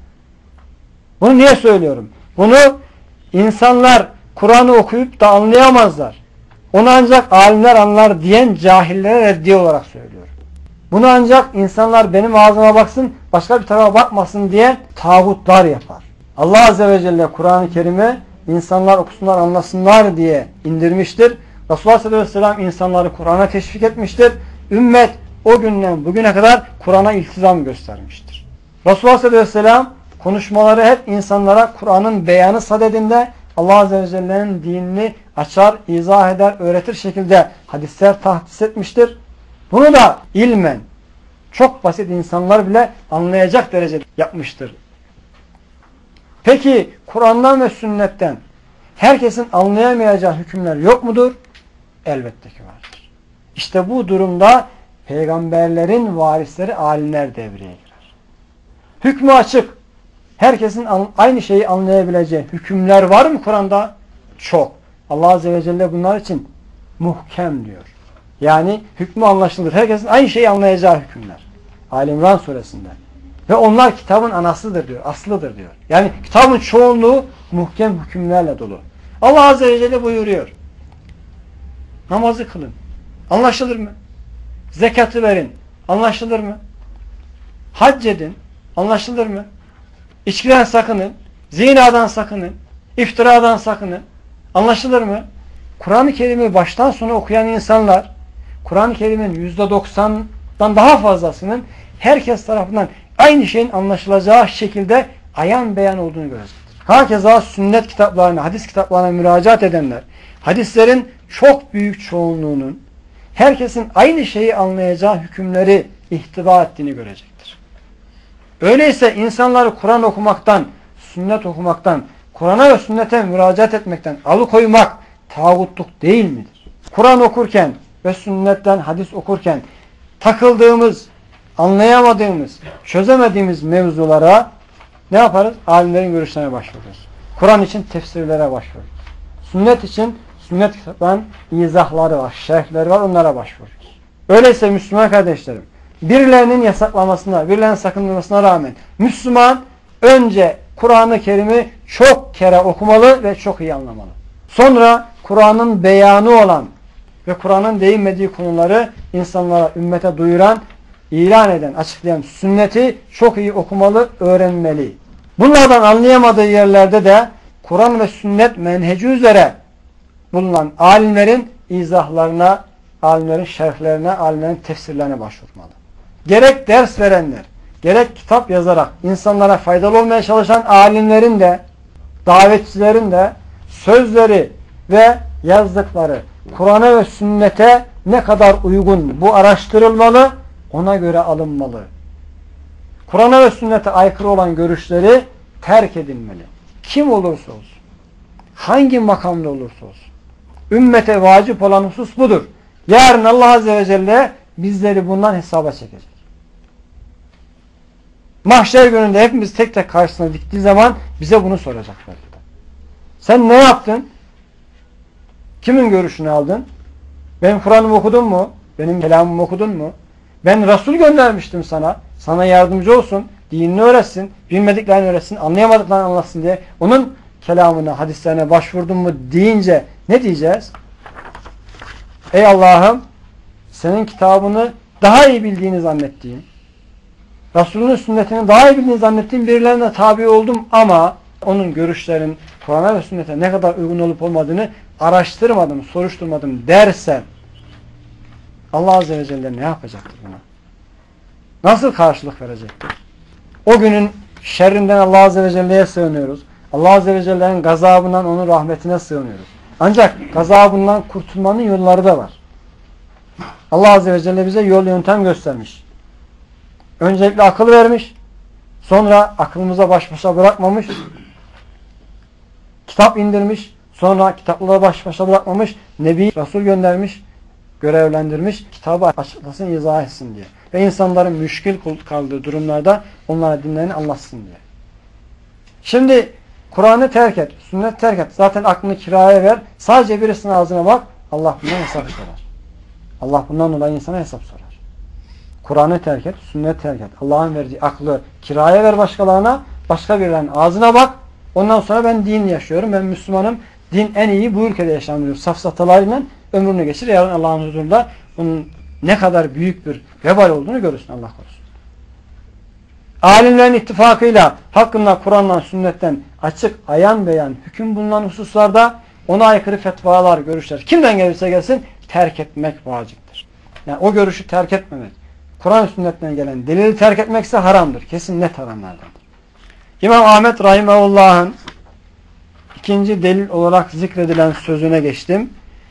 Bunu niye söylüyorum? Bunu insanlar Kur'an'ı okuyup da anlayamazlar. Onu ancak alimler anlar diyen cahillere reddiye olarak söylüyorum. Bunu ancak insanlar benim ağzıma baksın, başka bir tarafa bakmasın diyen tağutlar yapar. Allah Azze ve Celle Kur'an-ı Kerim'i insanlar okusunlar, anlasınlar diye indirmiştir. Resulullah sallallahu aleyhi ve sellem insanları Kur'an'a teşvik etmiştir. Ümmet o günden bugüne kadar Kur'an'a iltizam göstermiştir. Resulullah sallallahu aleyhi ve sellem konuşmaları hep insanlara Kur'an'ın beyanı sadedinde Allah Azze ve Celle'nin dinini açar, izah eder, öğretir şekilde hadisler tahdis etmiştir. Bunu da ilmen çok basit insanlar bile anlayacak derecede yapmıştır. Peki Kur'an'dan ve sünnetten herkesin anlayamayacağı hükümler yok mudur? Elbette ki vardır. İşte bu durumda peygamberlerin varisleri alimler devreye girer. Hükmü açık. Herkesin aynı şeyi anlayabileceği hükümler var mı Kur'an'da? Çok. Allah Azze ve Celle bunlar için muhkem diyor. Yani hükmü anlaşılır. Herkesin aynı şeyi anlayacağı hükümler. Ali İmran suresinde. Ve onlar kitabın anasıdır diyor. Aslıdır diyor. Yani kitabın çoğunluğu muhkem hükümlerle dolu. Allah Azze ve Celle buyuruyor. Namazı kılın. Anlaşılır mı? Zekatı verin. Anlaşılır mı? Hac edin. Anlaşılır mı? İçkiden sakının. Zinadan sakının. İftiradan sakının. Anlaşılır mı? Kur'an-ı Kerim'i baştan sona okuyan insanlar, Kur'an-ı Kerim'in %90'dan daha fazlasının herkes tarafından aynı şeyin anlaşılacağı şekilde ayan beyan olduğunu görecektir. Hakeza sünnet kitaplarına, hadis kitaplarına müracaat edenler, hadislerin çok büyük çoğunluğunun herkesin aynı şeyi anlayacağı hükümleri ihtiva ettiğini görecektir. Öyleyse insanları Kur'an okumaktan, sünnet okumaktan, Kur'an'a ve sünnete müracaat etmekten alıkoymak tağutluk değil midir? Kur'an okurken ve sünnetten hadis okurken takıldığımız, anlayamadığımız, çözemediğimiz mevzulara ne yaparız? Alimlerin görüşlerine başvururuz. Kur'an için tefsirlere başvururuz. Sünnet için sünnet kitaplarının izahları var, şerhleri var, onlara başvururuz. Öyleyse Müslüman kardeşlerim, birilerinin yasaklamasına, birilerinin sakındırmasına rağmen Müslüman önce Kur'an-ı Kerim'i çok kere okumalı ve çok iyi anlamalı. Sonra Kur'an'ın beyanı olan ve Kur'an'ın değinmediği konuları insanlara, ümmete duyuran, ilan eden, açıklayan sünneti çok iyi okumalı, öğrenmeli. Bunlardan anlayamadığı yerlerde de Kur'an ve sünnet menheci üzere bulunan alimlerin izahlarına, alimlerin şerhlerine, alimlerin tefsirlerine başvurmalı. Gerek ders verenler, gerek kitap yazarak insanlara faydalı olmaya çalışan alimlerin de, davetçilerin de sözleri ve yazdıkları Kur'an'a ve sünnete ne kadar uygun bu araştırılmalı, ona göre alınmalı. Kur'an'a ve sünnete aykırı olan görüşleri terk edilmeli. Kim olursa olsun, hangi makamda olursa olsun. Ümmete vacip olan husus budur. Yarın Allah Azze ve Celle bizleri bundan hesaba çekecek. Mahşer gününde hepimiz tek tek karşısına diktiği zaman bize bunu soracak belki de. Sen ne yaptın? Kimin görüşünü aldın? Benim Kur'an'ımı okudun mu? Benim kelamımı okudun mu? Ben Resul göndermiştim sana. Sana yardımcı olsun. Dinini öğretsin. Bilmediklerini öğretsin. Anlayamadıklarını anlatsın diye. Onun kelamına, hadislerine başvurdun mu deyince ne diyeceğiz? Ey Allah'ım, senin kitabını daha iyi bildiğini zannettiğim, Resulünün sünnetini daha iyi bildiğini zannettiğim birilerine tabi oldum ama onun görüşlerin Kur'an'a ve sünnete ne kadar uygun olup olmadığını araştırmadım, soruşturmadım dersen Allah Azze ve Celle ne yapacaktır buna? Nasıl karşılık verecektir? O günün şerrinden Allah Azze ve Celle'ye sığınıyoruz. Allah Azze ve Celle'nin gazabından onun rahmetine sığınıyoruz. Ancak gazabından kurtulmanın yolları da var. Allah Azze ve Celle bize yol yöntem göstermiş. Öncelikle akıl vermiş. Sonra aklımıza baş başa bırakmamış. Kitap indirmiş. Sonra kitaplara baş başa bırakmamış. Nebi, Resul göndermiş. Görevlendirmiş. Kitabı açıklasın, izah etsin diye. Ve insanların müşkil kaldığı durumlarda onlara dinlerini anlatsın diye. Şimdi Kur'an'ı terk et, sünnet terk et. Zaten aklını kiraya ver. Sadece birisinin ağzına bak. Allah bundan hesap sorar. Allah bundan dolayı insana hesap sorar. Kur'an'ı terk et, sünnet terk et. Allah'ın verdiği aklı kiraya ver başkalarına. Başka birilerinin ağzına bak. Ondan sonra ben din yaşıyorum. Ben Müslümanım. Din en iyi bu ülkede yaşanıyor. Safsatalarıyla ömrünü geçir. Yarın Allah'ın huzurunda bunun ne kadar büyük bir vebal olduğunu görürsün. Allah korusun. Alimlerin ittifakıyla hakkında Kur'an'dan, sünnetten açık, ayan beyan hüküm bulunan hususlarda ona aykırı fetvalar, görüşler kimden gelirse gelsin terk etmek vaciptir. Yani o görüşü terk etmemek. Kur'an sünnetten gelen delili terk etmekse haramdır. Kesin net haramlardandır. İmam Ahmet Rahimahullah'ın ikinci delil olarak zikredilen sözüne geçtim.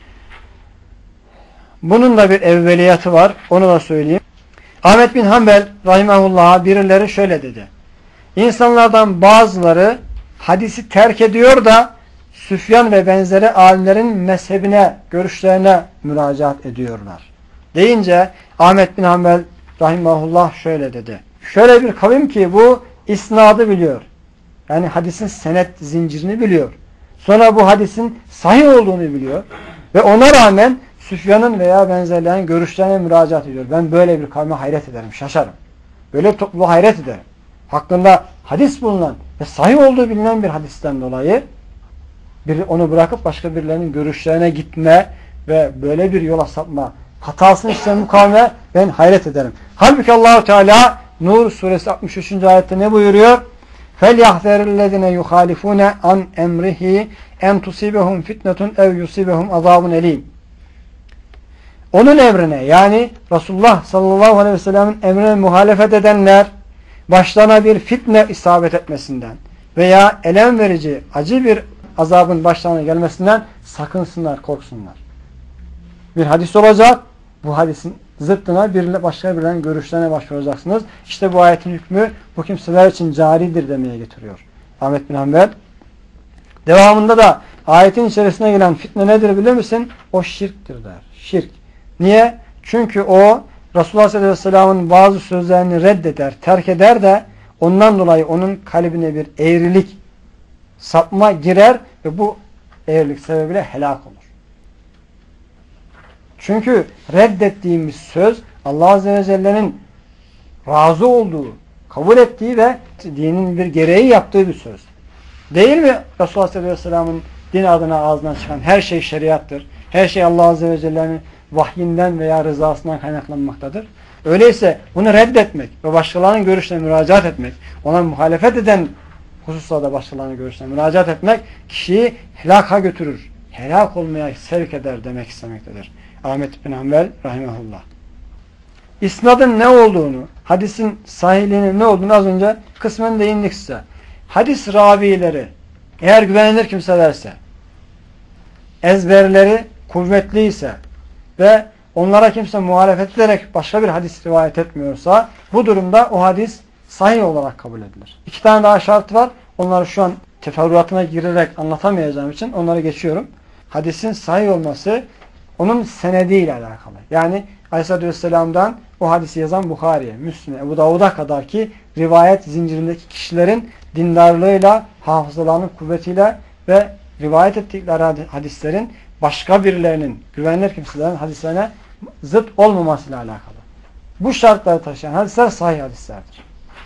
Bunun da bir evveliyatı var. Onu da söyleyeyim. Ahmet bin Hanbel Rahimahullah'a birileri şöyle dedi. İnsanlardan bazıları hadisi terk ediyor da Süfyan ve benzeri alimlerin mezhebine, görüşlerine müracaat ediyorlar. Deyince Ahmet bin Hanbel Rahimahullah şöyle dedi. Şöyle bir kavim ki bu isnadı biliyor. Yani hadisin senet zincirini biliyor. Sonra bu hadisin sahih olduğunu biliyor. Ve ona rağmen Süfyan'ın veya benzerlerinin görüşlerine müracaat ediyor. Ben böyle bir kavme hayret ederim, şaşarım. Böyle bir topluluğa hayret ederim. Hakkında hadis bulunan ve sahih olduğu bilinen bir hadisten dolayı onu bırakıp başka birilerinin görüşlerine gitme ve böyle bir yola sapma hatasını işleyen bu kavme ben hayret ederim. Halbuki Allah-u Teala Nur suresi 63. ayette ne buyuruyor? فَلْيَحْذَرِ الَّذِينَ يُخَالِفُونَ عَنْ اَمْرِهِ اَنْ تُصِيبَهُمْ فِتْنَةٌ اَوْ يُصِيبَهُمْ عَذَابٌ اَلِيمٌ. Onun emrine yani Resulullah sallallahu aleyhi ve sellem'in emrine muhalefet edenler başlarına bir fitne isabet etmesinden veya elem verici acı bir azabın başlarına gelmesinden sakınsınlar, korksunlar. Bir hadis olacak. Bu hadisin zıttına başka birilerinin görüşlerine başvuracaksınız. İşte bu ayetin hükmü bu kimseler için caridir demeye getiriyor Ahmet bin Hanbel. Devamında da ayetin içerisine gelen fitne nedir bilir misin? O şirktir der. Şirk. Niye? Çünkü o Resulullah sallallahu aleyhi ve sellem'in bazı sözlerini reddeder, terk eder de ondan dolayı onun kalbine bir eğrilik, sapma girer ve bu eğrilik sebebiyle helak olur. Çünkü reddettiğimiz söz Allah Azze ve Celle'nin razı olduğu, kabul ettiği ve dinin bir gereği yaptığı bir söz. Değil mi? Resulullah sallallahu aleyhi ve sellem'in din adına ağzından çıkan her şey şeriattır. Her şey Allah Azze ve Celle'nin vahyinden veya rızasından kaynaklanmaktadır. Öyleyse bunu reddetmek ve başkalarının görüşlerine müracaat etmek, ona muhalefet eden hususlarda başkalarının görüşlerine müracaat etmek kişiyi helaka götürür. Helak olmaya sevk eder demek istemektedir. Ahmet bin Hanbel rahimahullah. İsnadın ne olduğunu, hadisin sahihliğinin ne olduğunu az önce kısmen değindik size. Hadis ravileri eğer güvenilir kimselerse, ezberleri kuvvetliyse ve onlara kimse muhalefet ederek başka bir hadis rivayet etmiyorsa bu durumda o hadis sahih olarak kabul edilir. 2 tane daha şart var. Onları şu an teferruatına girerek anlatamayacağım için onları geçiyorum. Hadisin sahih olması onun senediyle alakalı. Yani Aleyhisselatü Vesselam'dan o hadisi yazan Bukhari'ye, Müslim'e, Ebu Davud'a kadar ki rivayet zincirindeki kişilerin dindarlığıyla, hafızalarının kuvvetiyle ve rivayet ettikleri hadislerin başka birilerinin, güvenilir kimselerin hadislerine zıt olmamasıyla alakalı. Bu şartları taşıyan hadisler sahih hadislerdir.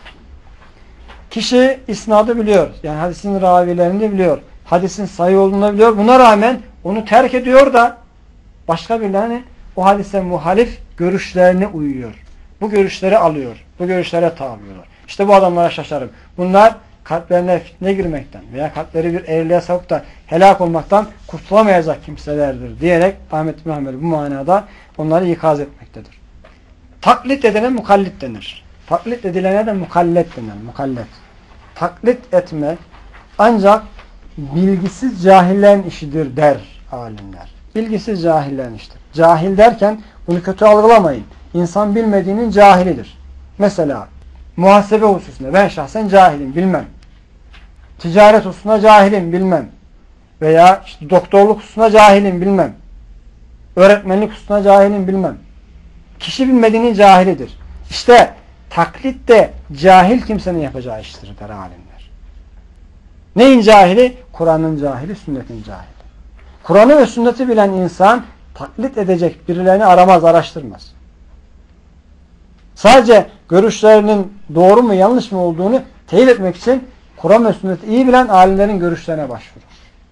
Kişi isnadı biliyor. Yani hadisin ravilerini biliyor. Hadisin sahih olduğunu biliyor. Buna rağmen onu terk ediyor da başka birilerinin o hadise muhalif görüşlerine uyuyor. Bu görüşleri alıyor. Bu görüşlere tabiyorlar. İşte bu adamlara şaşarım. Bunlar kalplerine fitne girmekten veya kalpleri bir eğriliğe sapıp da helak olmaktan kurtulamayacak kimselerdir diyerek Ahmet bin Hanbel bu manada onları ikaz etmektedir. Taklit edene mukallit denir. Taklit edilene de mukallet denir. Mukallet. Taklit etmek ancak bilgisiz cahillerin işidir der alimler. Bilgisiz cahillerin işidir. Cahil derken bunu kötü algılamayın. İnsan bilmediğinin cahilidir. Mesela muhasebe hususunda ben şahsen cahilim, bilmem. Ticaret hususunda cahilim, bilmem. Veya işte doktorluk hususunda cahilim, bilmem. Öğretmenlik hususunda cahilim, bilmem. Kişi bilmediğinin cahilidir. İşte taklit de cahil kimsenin yapacağı iştir der alimler. Neyin cahili? Kur'an'ın cahili, sünnetin cahili. Kur'an'ı ve sünneti bilen insan taklit edecek birilerini aramaz, araştırmaz. Sadece görüşlerinin doğru mu yanlış mı olduğunu teyit etmek için Kur'an ve sünneti iyi bilen alimlerin görüşlerine başvurur.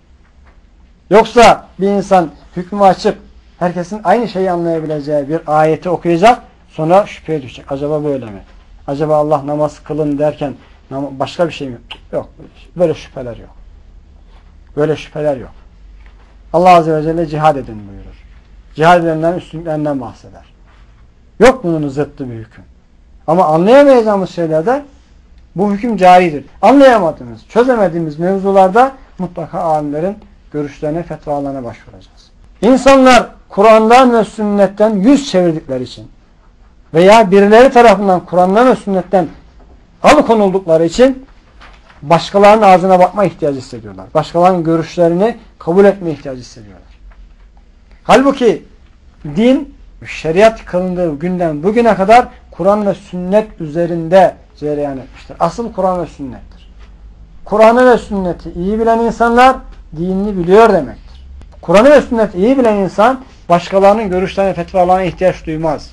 Yoksa bir insan hükmü açıp herkesin aynı şeyi anlayabileceği bir ayeti okuyacak, sonra şüpheye düşecek. Acaba böyle mi? Acaba Allah namaz kılın derken başka bir şey mi? Yok. Böyle şüpheler yok. Böyle şüpheler yok. Allah Azze ve Celle cihad edin buyurur. Cihad edenlerin üstünlüklerinden bahseder. Yok bunun zıttı bir hüküm. Ama anlayamayacağımız şeylerde bu hüküm caridir. Anlayamadığımız, çözemediğimiz mevzularda mutlaka alimlerin görüşlerine, fetvalarına başvuracağız. İnsanlar Kur'an'dan ve sünnetten yüz çevirdikleri için veya birileri tarafından Kur'an'dan ve sünnetten alıkonuldukları için başkalarının ağzına bakma ihtiyacı hissediyorlar. Başkalarının görüşlerini kabul etme ihtiyacı hissediyorlar. Halbuki din, şeriat kılındığı günden bugüne kadar Kur'an ve sünnet üzerinde cereyan etmiştir. Asıl Kur'an ve sünnettir. Kur'an'ı ve sünneti iyi bilen insanlar dinini biliyor demektir. Kur'an'ı ve sünneti iyi bilen insan başkalarının görüşlerine, fetvalarına ihtiyaç duymaz.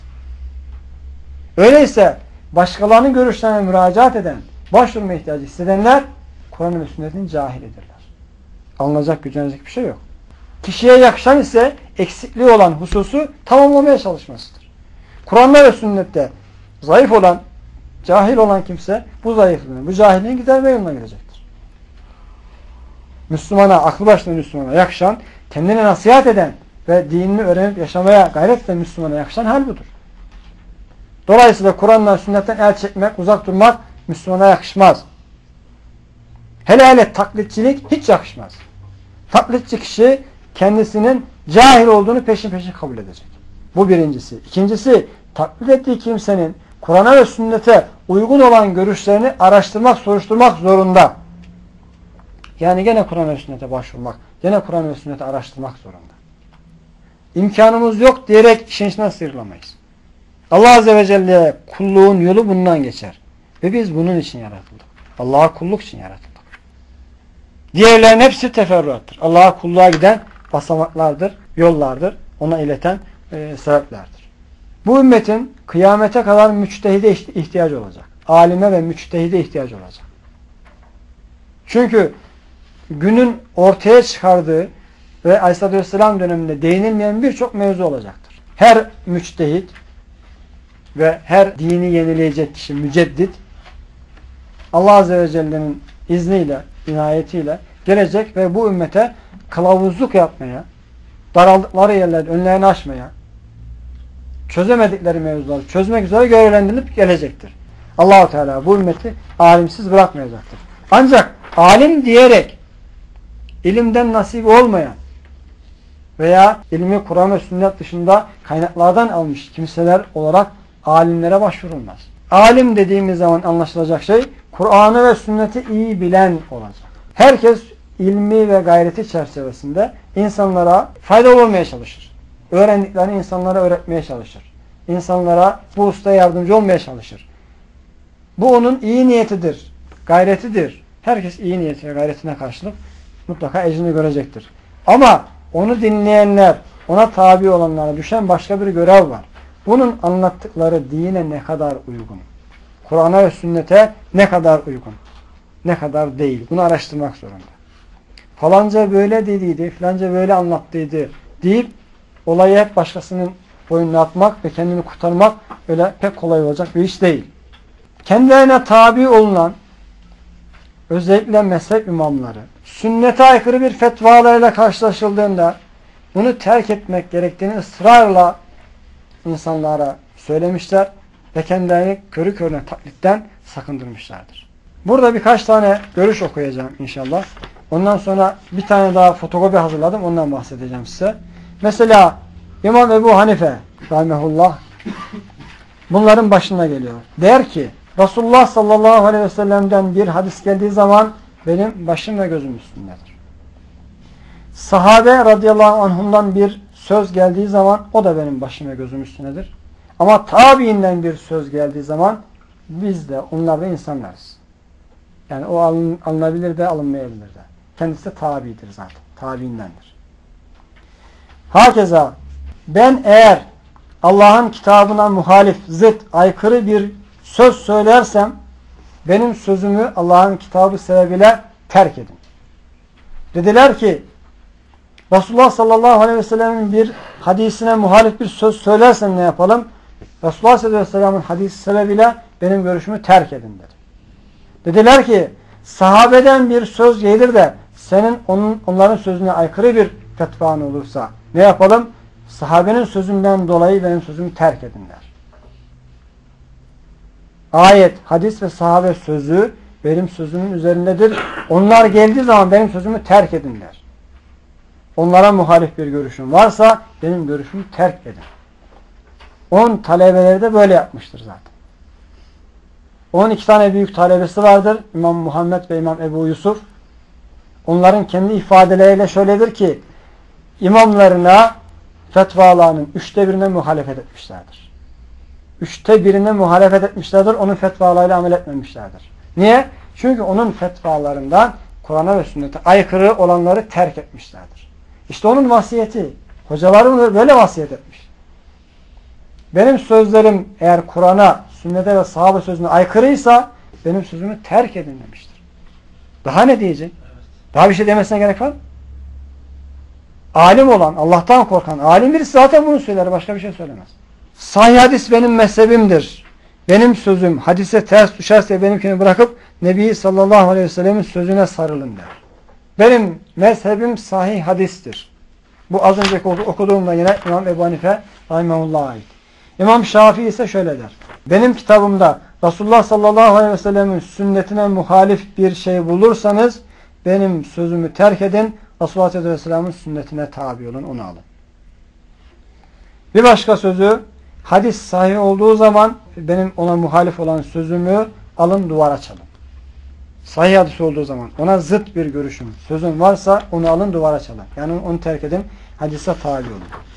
Öyleyse başkalarının görüşlerine müracaat eden, başvurma ihtiyacı hissedenler Kur'an ve sünnetin cahilidirler. Alınacak, gücenecek bir şey yok. Kişiye yakışan ise eksikliği olan hususu tamamlamaya çalışmasıdır. Kur'an'da ve sünnette zayıf olan, cahil olan kimse bu zayıflığını, bu cahilliğin giderme yoluna gidecektir. Müslümana, aklı başlı Müslümana yakışan, kendine nasihat eden ve dinini öğrenip yaşamaya gayret eden Müslümana yakışan hal budur. Dolayısıyla Kur'an'dan, sünnetten el çekmek, uzak durmak Müslümana yakışmaz. Hele hele taklitçilik hiç yakışmaz. Taklitçi kişi kendisinin cahil olduğunu peşin peşin kabul edecek. Bu birincisi. İkincisi, taklit ettiği kimsenin Kur'an'a ve sünnete uygun olan görüşlerini araştırmak, soruşturmak zorunda. Yani gene Kur'an ve sünnete başvurmak, gene Kur'an ve sünneti araştırmak zorunda. imkanımız yok diyerek işin içinden sıyrılamayız. Allah Azze ve Celle kulluğun yolu bundan geçer. Ve biz bunun için yaratıldık. Allah'a kulluk için yaratıldık. Diğerlerin hepsi teferruattır. Allah'a kulluğa giden basamaklardır, yollardır. Ona ileten sebeplerdir. Bu ümmetin kıyamete kadar müçtehide ihtiyacı olacak. Alime ve müçtehide ihtiyacı olacak. Çünkü günün ortaya çıkardığı ve Aleyhisselatü Vesselam döneminde değinilmeyen birçok mevzu olacaktır. Her müçtehit ve her dini yenileyecek kişi müceddit Allah Azze ve Celle'nin izniyle, inayetiyle gelecek ve bu ümmete kılavuzluk yapmaya, daraldıkları yerlerde önlerini açmaya, çözemedikleri mevzuları çözmek üzere görevlendirilip gelecektir. Allah-u Teala bu ümmeti alimsiz bırakmayacaktır. Ancak alim diyerek ilimden nasip olmayan veya ilmi Kur'an ve sünnet dışında kaynaklardan almış kimseler olarak alimlere başvurulmaz. Alim dediğimiz zaman anlaşılacak şey Kur'an'ı ve sünneti iyi bilen olacak. Herkes ilmi ve gayreti çerçevesinde insanlara faydalı olmaya çalışır. Öğrendiklerini insanlara öğretmeye çalışır. İnsanlara bu usta yardımcı olmaya çalışır. Bu onun iyi niyetidir, gayretidir. Herkes iyi niyeti ve gayretine karşılık mutlaka ecrini görecektir. Ama onu dinleyenler, ona tabi olanlara düşen başka bir görev var. Bunun anlattıkları dine ne kadar uygun? Kur'an'a ve sünnete ne kadar uygun? Ne kadar değil? Bunu araştırmak zorunda. Falanca böyle dediydi, filanca böyle anlattıydı deyip olayı hep başkasının boynuna atmak ve kendini kurtarmak öyle pek kolay olacak bir iş değil. Kendilerine tabi olunan özellikle mezhep imamları sünnete aykırı bir fetvalarıyla karşılaşıldığında bunu terk etmek gerektiğini ısrarla insanlara söylemişler ve kendilerini körü körüne taklitten sakındırmışlardır. Burada birkaç tane görüş okuyacağım inşallah. Ondan sonra bir tane daha fotokopi hazırladım. Ondan bahsedeceğim size. Mesela İmam Ebu Hanife rahimehullah bunların başına geliyor. Der ki Resulullah sallallahu aleyhi ve sellem'den bir hadis geldiği zaman benim başım ve gözüm üstündedir. Sahabe radıyallahu anhumdan bir söz geldiği zaman o da benim başım ve gözüm üstündedir. Ama tabiinden bir söz geldiği zaman biz de onlar da insanlarız. Yani o alınabilir de alınmayabilir de. Kendisi de tabiidir zaten. Tabiindendir. Hakeza ben eğer Allah'ın kitabına muhalif, zıt, aykırı bir söz söylersem benim sözümü Allah'ın kitabı sebebiyle terk edin. Dediler ki Resulullah sallallahu aleyhi ve sellem'in bir hadisine muhalif bir söz söylersen ne yapalım? Resulullah sallallahu aleyhi ve sellem'in hadisi sebebiyle benim görüşümü terk edin dedi. Dediler ki sahabeden bir söz gelir de senin onların sözüne aykırı bir fetvan olursa ne yapalım? Sahabenin sözünden dolayı benim sözümü terk edin der. Ayet, hadis ve sahabe sözü benim sözümün üzerindedir. Onlar geldiği zaman benim sözümü terk edin der. Onlara muhalif bir görüşüm varsa benim görüşümü terk edin. 10 talebeleri de böyle yapmıştır zaten. 12 tane büyük talebesi vardır. İmam Muhammed ve İmam Ebu Yusuf. Onların kendi ifadeleriyle şöyledir ki imamlarına fetvalarının 1/3'ine muhalefet etmişlerdir. 1/3'ine muhalefet etmişlerdir. Onun fetvalarıyla amel etmemişlerdir. Niye? Çünkü onun fetvalarından Kur'an'a ve sünnete aykırı olanları terk etmişlerdir. İşte onun vasiyeti. Hocalarım böyle vasiyet etmiş. Benim sözlerim eğer Kur'an'a, sünnete ve sahabe sözüne aykırıysa benim sözümü terk edin demiştir. Daha ne diyecek? Daha bir şey demesine gerek var mı? Alim olan, Allah'tan korkan, alim birisi zaten bunu söyler. Başka bir şey söylemez. Sahih hadis benim mezhebimdir. Benim sözüm hadise ters düşerse benimkini bırakıp Nebi sallallahu aleyhi ve sellemin sözüne sarılın der. Benim mezhebim sahih hadistir. Bu az önceki okuduğumda yine İmam Ebu Hanife rahimehullah'a ait. İmam Şafii ise şöyle der. Benim kitabımda Resulullah sallallahu aleyhi ve sellemin sünnetine muhalif bir şey bulursanız benim sözümü terk edin. Resulullah sallallahu aleyhi ve sellemin sünnetine tabi olun, onu alın. Bir başka sözü hadis sahih olduğu zaman benim ona muhalif olan sözümü alın, duvara çalın. Sahih hadis olduğu zaman ona zıt bir görüşüm, sözüm varsa onu alın, duvara çalın. Yani onu terk edin, hadise tabi olun.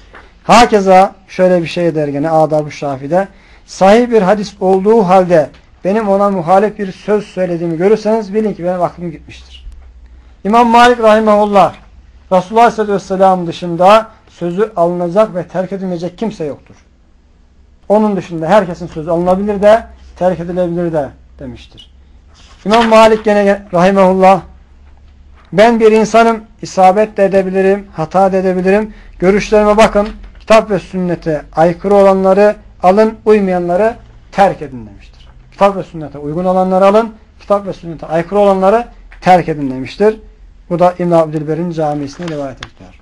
Hakeza şöyle bir şey der gene Adab-ı Şafi'de. Sahih bir hadis olduğu halde benim ona muhalif bir söz söylediğimi görürseniz bilin ki benim aklım gitmiştir. İmam Malik rahimahullah Resulullah sallallahu aleyhi ve sellem dışında sözü alınacak ve terk edilmeyecek kimse yoktur. Onun dışında herkesin sözü alınabilir de terk edilebilir de demiştir. İmam Malik gene rahimahullah ben bir insanım, isabet de edebilirim, hata da edebilirim. Görüşlerime bakın, kitap ve sünnete aykırı olanları alın, uymayanları terk edin demiştir. Kitap ve sünnete uygun olanları alın, kitap ve sünnete aykırı olanları terk edin demiştir. Bu da İbn Abdülber'in camisine rivayet ediyor.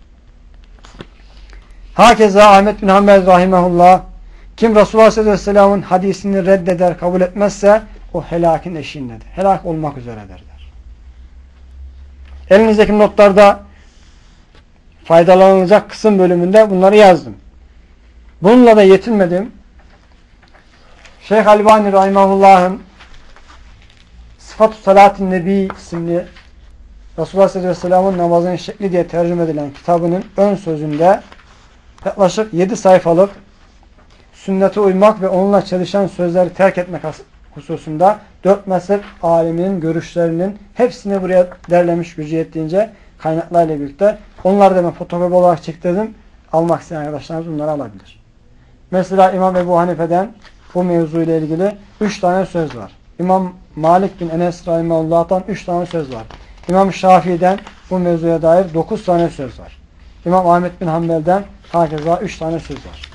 Hakeza Ahmet bin Hanbel rahimahullah kim Resulullah sallallahu aleyhi ve sellem'in hadisini reddeder, kabul etmezse o helakın eşiğindedir. Helak olmak üzeredir der. Elinizdeki notlarda faydalanılacak kısım bölümünde bunları yazdım. Bununla da yetinmedim. Şeyh Albani rahimahullah'ın Sıfat-ı Salat-ı Nebi isimli Resulullah sallallahu aleyhi ve sellem'in namazının şekli diye tercüme edilen kitabının ön sözünde yaklaşık 7 sayfalık sünnete uymak ve onunla çelişen sözleri terk etmek hususunda 4 mezhep aliminin görüşlerinin hepsini buraya derlemiş gücü yettiğince kaynaklarla birlikte. Onları da ben fotokopi olarak çektirdim. Almak isteyen arkadaşlarımız bunları alabilir. Mesela İmam Ebu Hanife'den bu mevzuyla ilgili 3 tane söz var. İmam Malik bin Enes rahimahullah'tan 3 tane söz var. İmam Şafii'den bu mevzuya dair 9 tane söz var. İmam Ahmet bin Hanbel'den hakeza 3 tane söz var.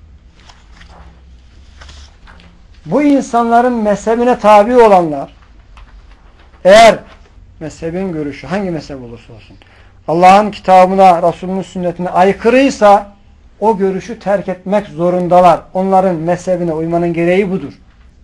Bu insanların mezhebine tabi olanlar eğer mezhebin görüşü hangi mezhep olursa olsun Allah'ın kitabına, Resulünün sünnetine aykırıysa o görüşü terk etmek zorundalar. Onların mezhebine uymanın gereği budur.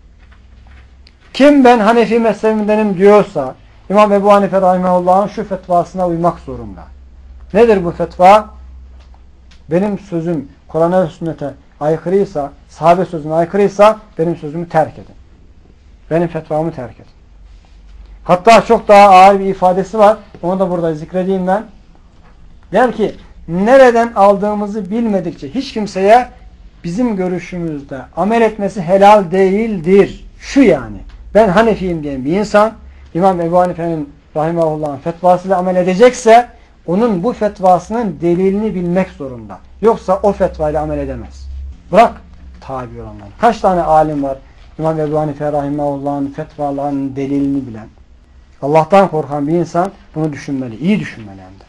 Kim ben Hanefi mezhebindenim diyorsa İmam Ebu Hanife rahimahullah'ın şu fetvasına uymak zorunda. Nedir bu fetva? Benim sözüm Kur'an'a ve sünnete aykırıysa, sahabe sözüne aykırıysa benim sözümü terk edin. Benim fetvamı terk edin. Hatta çok daha ağır bir ifadesi var. Onu da burada zikredeyim ben. Der ki, nereden aldığımızı bilmedikçe hiç kimseye bizim görüşümüzde amel etmesi helal değildir. Şu yani, ben Hanefiyim diyen bir insan, İmam Ebu Hanife'nin rahimahullah'ın fetvasıyla amel edecekse, onun bu fetvasının delilini bilmek zorunda. Yoksa o fetvayla amel edemez. Bırak tabi olanlar. Kaç tane alim var İmam Ebu Hanife rahimahullah'ın fetvalarının delilini bilen. Allah'tan korkan bir insan bunu düşünmeli. İyi düşünmeli hem de.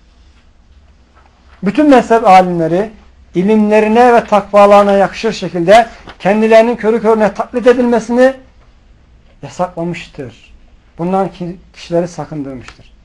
Bütün mezhep alimleri ilimlerine ve takvalarına yakışır şekilde kendilerinin körü körüne taklit edilmesini yasaklamıştır. Bundan kişileri sakındırmıştır.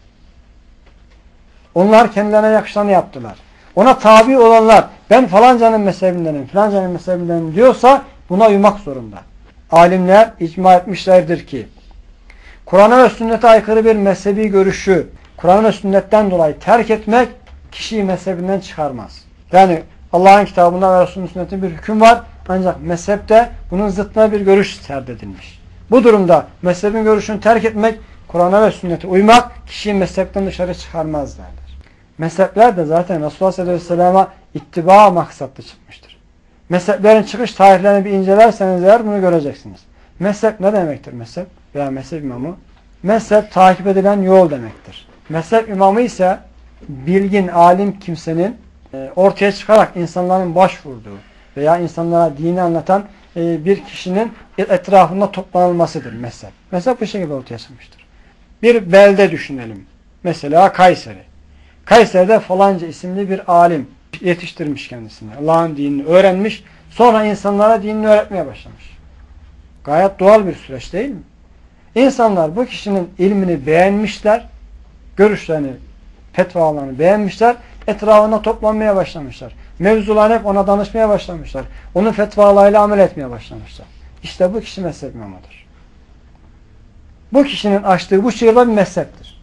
Onlar kendilerine yakışanı yaptılar. Ona tabi olanlar ben falancanın mezhebindenim, falancanın mezhebindenim diyorsa buna uymak zorunda. Alimler icma etmişlerdir ki Kur'an'a ve sünnete aykırı bir mezhebi görüşü Kur'an ve sünnetten dolayı terk etmek kişiyi mezhebinden çıkarmaz. Yani Allah'ın kitabında ve Resulünün sünnetinde bir hüküm var ancak mezhepte bunun zıttına bir görüş serdedilmiş. Bu durumda mezhebin görüşünü terk etmek Kur'an'a ve sünnete uymak kişiyi mezhepten dışarı çıkarmaz derler. Mezhepler de zaten Resulullah sallallahu aleyhi ve sellem'e ittiba maksatlı çıkmıştır. Mezheplerin çıkış tarihlerini bir incelerseniz eğer bunu göreceksiniz. Mezhep ne demektir mezhep? Veya mezhep imamı? Mezhep takip edilen yol demektir. Mezhep imamı ise bilgin, alim kimsenin ortaya çıkarak insanların başvurduğu veya insanlara dini anlatan bir kişinin etrafında toplanılmasıdır mezhep. Mezhep bu şekilde ortaya çıkmıştır. Bir belde düşünelim. Mesela Kayseri. Kayseri'de falanca isimli bir alim yetiştirmiş kendisini. Allah'ın dinini öğrenmiş. Sonra insanlara dinini öğretmeye başlamış. Gayet doğal bir süreç değil mi? İnsanlar bu kişinin ilmini beğenmişler. Görüşlerini, fetvalarını beğenmişler. Etrafına toplanmaya başlamışlar. Mevzularını hep ona danışmaya başlamışlar. Onun fetvalarıyla amel etmeye başlamışlar. İşte bu kişi mezhep imamıdır. Bu kişinin açtığı bu şiirde bir mezheptir.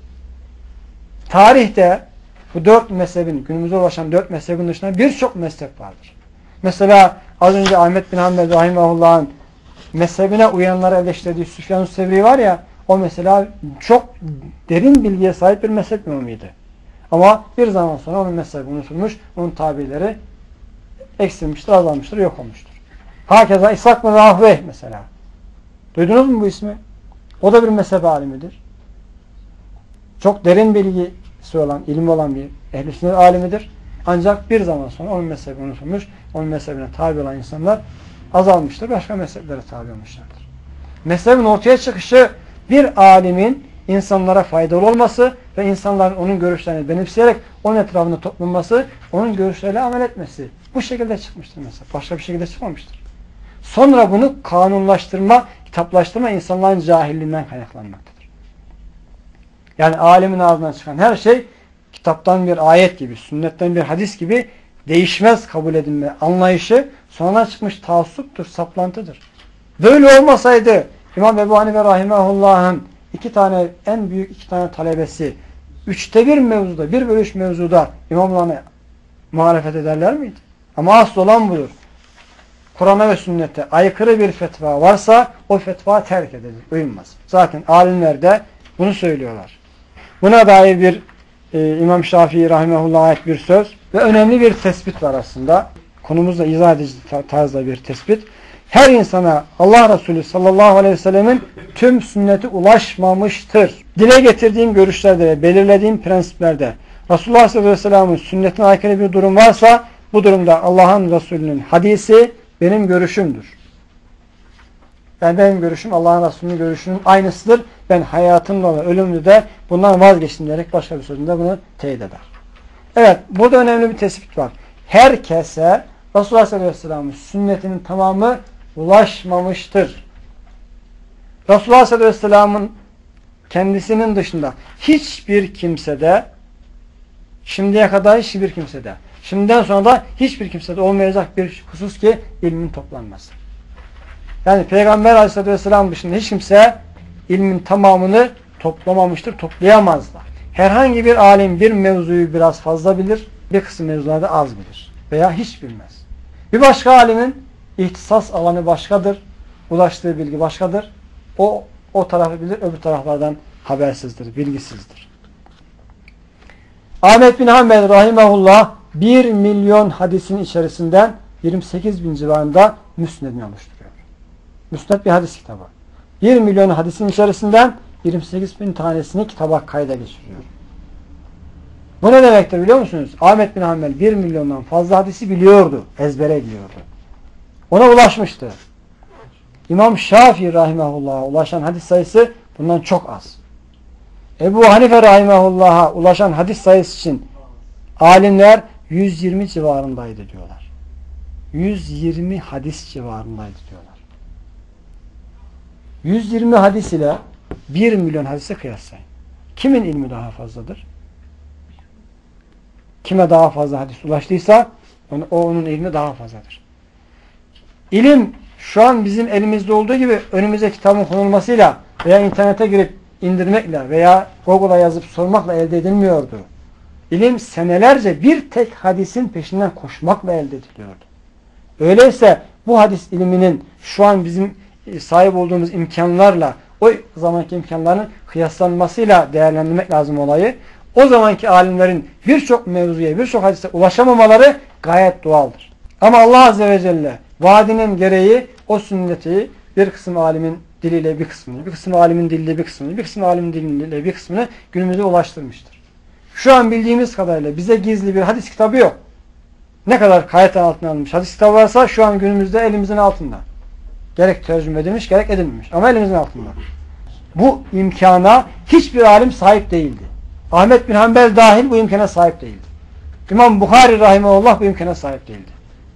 Tarihte bu 4 mezhebin, günümüze ulaşan 4 mezhebin dışında birçok mezhep vardır. Mesela az önce Ahmet bin Hanbel rahimahullah'ın mezhebine uyanları eleştirdiği Süfyan-ı Sevri var ya, o mesela çok derin bilgiye sahip bir mezhep imamıydı. Ama bir zaman sonra onun mezhebi unutulmuş, onun tabileri eksilmiştir, azalmıştır, yok olmuştur. Hakeza İshak bin Rahveh mesela. Duydunuz mu bu ismi? O da bir mezhep alimidir. Çok derin bilgisi olan, ilmi olan bir ehl-i sünnet alimidir. Ancak bir zaman sonra onun mezhebi unutulmuş, onun mezhebine tabi olan insanlar azalmıştır, başka mezheplere tabi olmuşlardır. Mezhebin ortaya çıkışı bir alimin insanlara faydalı olması ve insanların onun görüşlerini benimseyerek onun etrafında toplanması, onun görüşleriyle amel etmesi. Bu şekilde çıkmıştır mesela. Başka bir şekilde çıkmamıştır. Sonra bunu kanunlaştırma, kitaplaştırma insanların cahilliğinden kaynaklanmaktadır. Yani alimin ağzından çıkan her şey kitaptan bir ayet gibi, sünnetten bir hadis gibi değişmez kabul edilme anlayışı sonradan çıkmış taassuptur, saplantıdır. Böyle olmasaydı İmam Ebu Hanife Rahimahullah'ın en büyük iki tane talebesi 1/3 mevzuda, 1/3 mevzuda imamlarına muhalefet ederler miydi? Ama asıl olan budur. Kur'an'a ve sünnete aykırı bir fetva varsa o fetva terk edilir, uyulmaz. Zaten alimler de bunu söylüyorlar. Buna dair bir İmam Şafii Rahimahullah'a ait bir söz ve önemli bir tespit var aslında. Konumuzla izah edici tarzda bir tespit. Her insana Allah Resulü sallallahu aleyhi ve sellemin tüm sünneti ulaşmamıştır. Dile getirdiğim görüşlerde ve belirlediğim prensiplerde Resulullah sallallahu aleyhi ve sellemin sünnetine aykırı bir durum varsa bu durumda Allah'ın Resulü'nün hadisi benim görüşümdür. Yani benim görüşüm Allah'ın Resulü'nün görüşünün aynısıdır. Ben hayatımda ve ölümümde de bundan vazgeçtim diyerek başka bir sözünde bunu teyit eder. Evet, burada önemli bir tespit var. Herkese Resulullah sallallahu aleyhi ve sellem'in sünnetinin tamamı ulaşmamıştır. Resulullah sallallahu aleyhi ve sellem'in kendisinin dışında hiçbir kimsede, şimdiye kadar hiçbir kimsede, şimdiden sonra da hiçbir kimsede olmayacak bir husus ki ilmin toplanması. Yani Peygamber aleyhissalatü vesselam dışında hiç kimse ilmin tamamını toplamamıştır, toplayamaz da. Herhangi bir alim bir mevzuyu biraz fazla bilir, bir kısım mevzularda az bilir veya hiç bilmez. Bir başka alimin ihtisas alanı başkadır, ulaştığı bilgi başkadır. O tarafı bilir, öbür taraflardan habersizdir, bilgisizdir. Ahmet bin Hanbel rahimahullah 1 milyon hadisin içerisinden 28 bin civarında müsnedini oluşturuyor. Müsned bir hadis kitabı. 1 milyon hadisin içerisinden 28 bin tanesini kitaba kayda geçiriyor. Bu ne demektir biliyor musunuz? Ahmet bin Hanbel 1 milyondan fazla hadisi biliyordu. Ezbere biliyordu. Ona ulaşmıştı. İmam Şafii rahimahullah'a ulaşan hadis sayısı bundan çok az. Ebu Hanife rahimahullah'a ulaşan hadis sayısı için alimler 120 civarındaydı diyorlar. 120 hadis civarındaydı diyorlar. 120 hadis ile 1 milyon hadise kıyaslayın. Kimin ilmi daha fazladır? Kime daha fazla hadis ulaştıysa onun ilmi daha fazladır. İlim şu an bizim elimizde olduğu gibi önümüze kitabın konulmasıyla veya internete girip indirmekle veya Google'a yazıp sormakla elde edilmiyordu. İlim senelerce bir tek hadisin peşinden koşmakla elde ediliyordu. Öyleyse bu hadis ilminin şu an bizim sahip olduğumuz imkanlarla o zamanki imkanların kıyaslanmasıyla değerlendirmek lazım olayı. O zamanki alimlerin birçok mevzuya, birçok hadise ulaşamamaları gayet doğaldır. Ama Allah Azze ve Celle vaadinin gereği o sünneti bir kısım alimin diliyle bir kısmını, bir kısım alimin diliyle bir kısmını, bir kısım alimin diliyle bir kısmını günümüze ulaştırmıştır. Şu an bildiğimiz kadarıyla bize gizli bir hadis kitabı yok. Ne kadar kayıt altına alınmış hadis kitabı varsa şu an günümüzde elimizin altında. Gerek tercüme edilmiş, gerek edilmemiş. Ama elimizin altında. Bu imkana hiçbir alim sahip değildi. Ahmet bin Hanbel dahil bu imkana sahip değildi. İmam Bukhari rahimahullah bu imkana sahip değildi.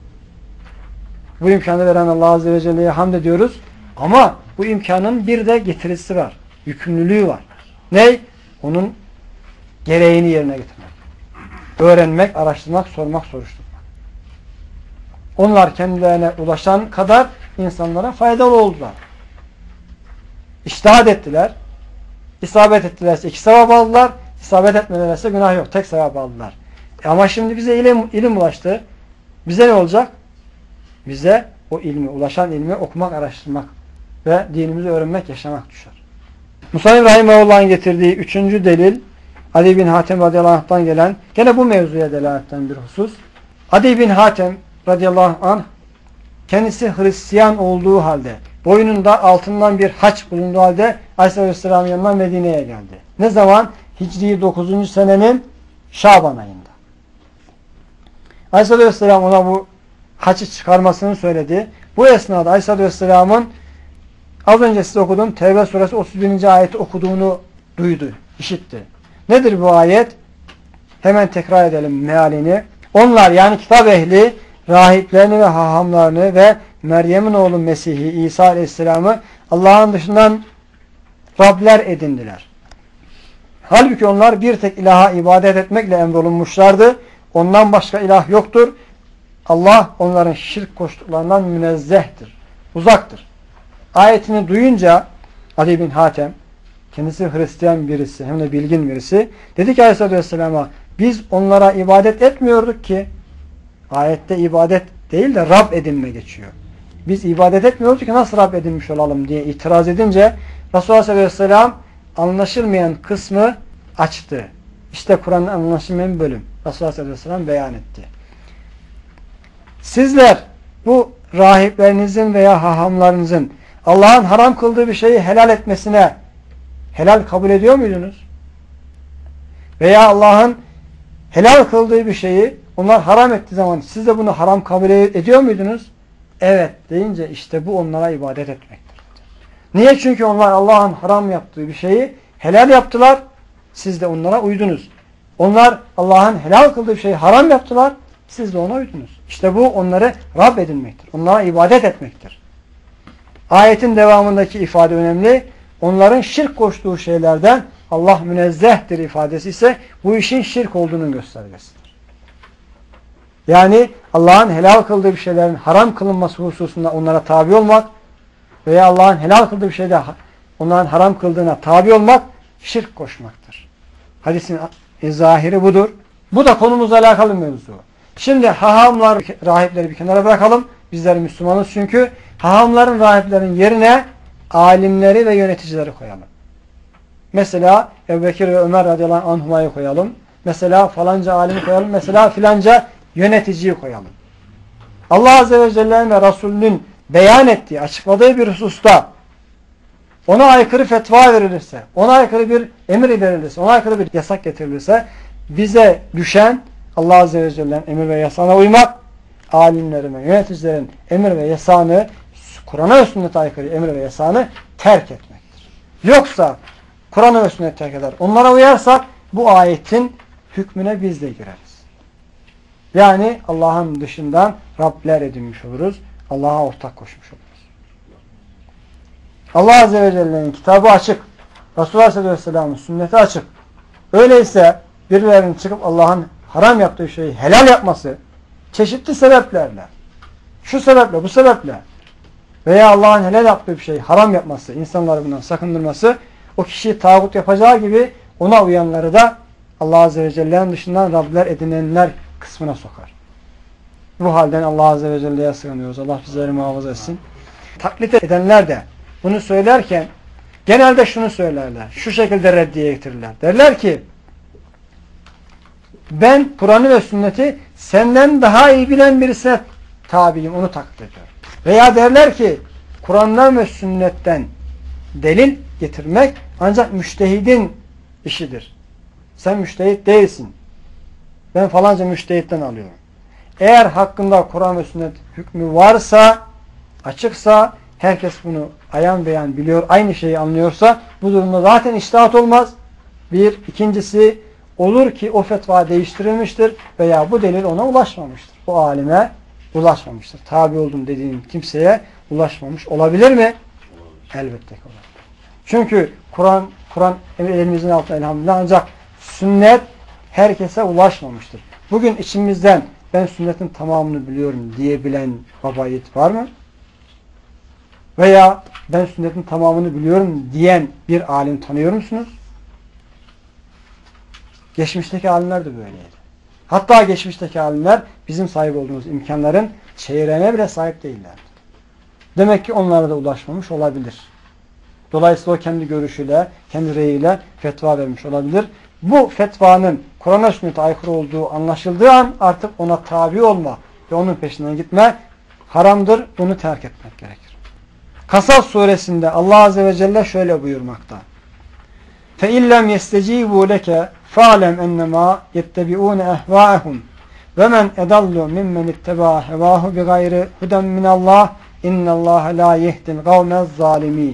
Bu imkanı veren Allah Azze ve Celle'ye hamd ediyoruz. Ama bu imkanın bir de getirisi var. Yükümlülüğü var. Ne? Onun gereğini yerine getirmek. Öğrenmek, araştırmak, sormak, soruşturmak. Onlar kendilerine ulaşan kadar insanlara faydalı oldular. İçtihat ettiler. İsabet ettilerse 2 sevap aldılar. İsabet etmelerse günah yok. Tek sevap aldılar. Ama şimdi bize ilim ulaştı. Bize ne olacak? Bize o ilmi, ulaşan ilmi okumak, araştırmak ve dinimizi öğrenmek, yaşamak düşer. Musa'nın Rahimahullah'ın getirdiği 3. delil Adi bin Hatem radıyallahu anh'tan gelen gene bu mevzuya delaletten bir husus. Adi bin Hatem radıyallahu anh kendisi Hristiyan olduğu halde, boynunda altından bir haç bulunduğu halde Aleyhisselatü Vesselam'ın yanına Medine'ye geldi. Ne zaman? Hicri 9. senenin Şaban ayında. Aleyhisselatü Vesselam ona bu haçı çıkarmasını söyledi. Bu esnada Aleyhisselatü Vesselam'ın az önce size okuduğum Tevbe suresi 31. ayeti okuduğunu duydu, işitti. Nedir bu ayet? Hemen tekrar edelim mealini. Onlar yani kitap ehli rahiplerini ve hahamlarını ve Meryem'in oğlu Mesih'i İsa Aleyhisselam'ı Allah'ın dışından Rabler edindiler. Halbuki onlar bir tek ilaha ibadet etmekle emrolunmuşlardı. Ondan başka ilah yoktur. Allah onların şirk koştuklarından münezzehtir, uzaktır. Ayetini duyunca Ali bin Hatem, kendisi Hristiyan birisi, hem de bilgin birisi, dedi ki Aleyhisselatü Vesselam'a biz onlara ibadet etmiyorduk ki. Ayette ibadet değil de Rab edinme geçiyor. Biz ibadet etmiyorduk ki nasıl Rab edinmiş olalım diye itiraz edince Resulullah sallallahu aleyhi ve sellem anlaşılmayan kısmı açtı. İşte Kur'an'ın anlaşılmayan bölüm. Resulullah sallallahu aleyhi ve sellem beyan etti. Sizler bu rahiplerinizin veya hahamlarınızın Allah'ın haram kıldığı bir şeyi helal etmesine helal kabul ediyor muydunuz? Veya Allah'ın helal kıldığı bir şeyi onlar haram ettiği zaman siz de bunu haram kabul ediyor muydunuz? Evet deyince işte bu onlara ibadet etmektir. Niye? Çünkü onlar Allah'ın haram yaptığı bir şeyi helal yaptılar. Siz de onlara uydunuz. Onlar Allah'ın helal kıldığı bir şeyi haram yaptılar. Siz de ona uydunuz. İşte bu onları Rab edinmektir. Onlara ibadet etmektir. Ayetin devamındaki ifade önemli. Onların şirk koştuğu şeylerden Allah münezzehtir ifadesi ise bu işin şirk olduğunun göstergesidir. Yani Allah'ın helal kıldığı bir şeylerin haram kılınması hususunda onlara tabi olmak veya Allah'ın helal kıldığı bir şeyde onların haram kıldığına tabi olmak şirk koşmaktır. Hadisin zahiri budur. Bu da konumuzla alakalı mevzu. Şimdi hahamlar, rahipleri bir kenara bırakalım. Bizler Müslümanız çünkü. Hahamların, rahiplerin yerine alimleri ve yöneticileri koyalım. Mesela Ebu Bekir ve Ömer radıyallahu anhuma'yı koyalım. Mesela falanca alimi koyalım. Mesela filanca yöneticiyi koyalım. Allah Azze ve Celle'nin ve Resulünün beyan ettiği, açıkladığı bir hususta ona aykırı fetva verilirse, ona aykırı bir emir verilirse, ona aykırı bir yasak getirilirse bize düşen Allah Azze ve Celle'nin emir ve yasağına uymak, alimlerin ve yöneticilerin emir ve yasağını, Kur'an'a ve sünnete aykırı emir ve yasağını terk etmektir. Yoksa Kur'an'a ve sünnete terk eder, onlara uyarsak bu ayetin hükmüne biz de gireriz. Yani Allah'ın dışından Rabler edinmiş oluruz. Allah'a ortak koşmuş oluruz. Allah Azze ve Celle'nin kitabı açık. Resulullah sallallahu aleyhi ve sellem'in sünneti açık. Öyleyse birilerinin çıkıp Allah'ın haram yaptığı şeyi helal yapması çeşitli sebeplerle, şu sebeple, bu sebeple veya Allah'ın helal yaptığı bir şeyi haram yapması, insanları bundan sakındırması o kişiyi tağut yapacağı gibi ona uyanları da Allah Azze ve Celle'nin dışından Rabler edinenler kısmına sokar. Bu halden Allah Azze ve Celle'ye sığınıyoruz. Allah bizleri muhafaza etsin. Taklit edenler de bunu söylerken genelde şunu söylerler. Şu şekilde reddiye getirirler. Derler ki ben Kur'an'ı ve sünneti senden daha iyi bilen birisine tabiyim. Onu taklit ediyorum. Veya derler ki Kur'an'dan ve sünnetten delil getirmek ancak müştehidin işidir. Sen müştehit değilsin. Ben falanca müştehitten alıyorum. Eğer hakkında Kur'an ve sünnet hükmü varsa, açıksa, herkes bunu ayan beyan biliyor, aynı şeyi anlıyorsa bu durumda zaten içtihat olmaz. Bir. İkincisi olur ki o fetva değiştirilmiştir veya bu delil ona ulaşmamıştır. O alime ulaşmamıştır. Tabi oldum dediğin kimseye ulaşmamış olabilir mi? Elbette ki olabilir. Çünkü Kur'an elimizin altında elhamdülillah ancak sünnet herkese ulaşmamıştır. Bugün içimizden ben sünnetin tamamını biliyorum diyebilen baba yiğit var mı? Veya ben sünnetin tamamını biliyorum diyen bir alim tanıyor musunuz? Geçmişteki alimler de böyleydi. Hatta geçmişteki alimler bizim sahip olduğumuz imkanların çeyreğine bile sahip değillerdi. Demek ki onlara da ulaşmamış olabilir. Dolayısıyla o kendi görüşüyle, kendi reyiyle fetva vermiş olabilir. Bu fetvanın Kur'an'a sünnete aykırı olduğu anlaşıldığı an artık ona tabi olma, ve onun peşinden gitme haramdır. Bunu terk etmek gerekir. Kasas suresinde Allah Azze ve Celle şöyle buyurmakta. فَاِلَّمْ يَسْتَجِيبُوا لَكَ فَعْلَمْ اَنَّمَا يَتَّبِعُونَ اَهْوَاءَهُمْ وَمَنْ اَدَلُّ مِمَّنِ اتَّبَعَ هَوَاهُ بِغَيْرِ هُدًى مِنَ اللّٰهِ اِنَّ اللّٰهَ لَا يَهْدِ الْقَوْمَ الظَّالِمِينَ.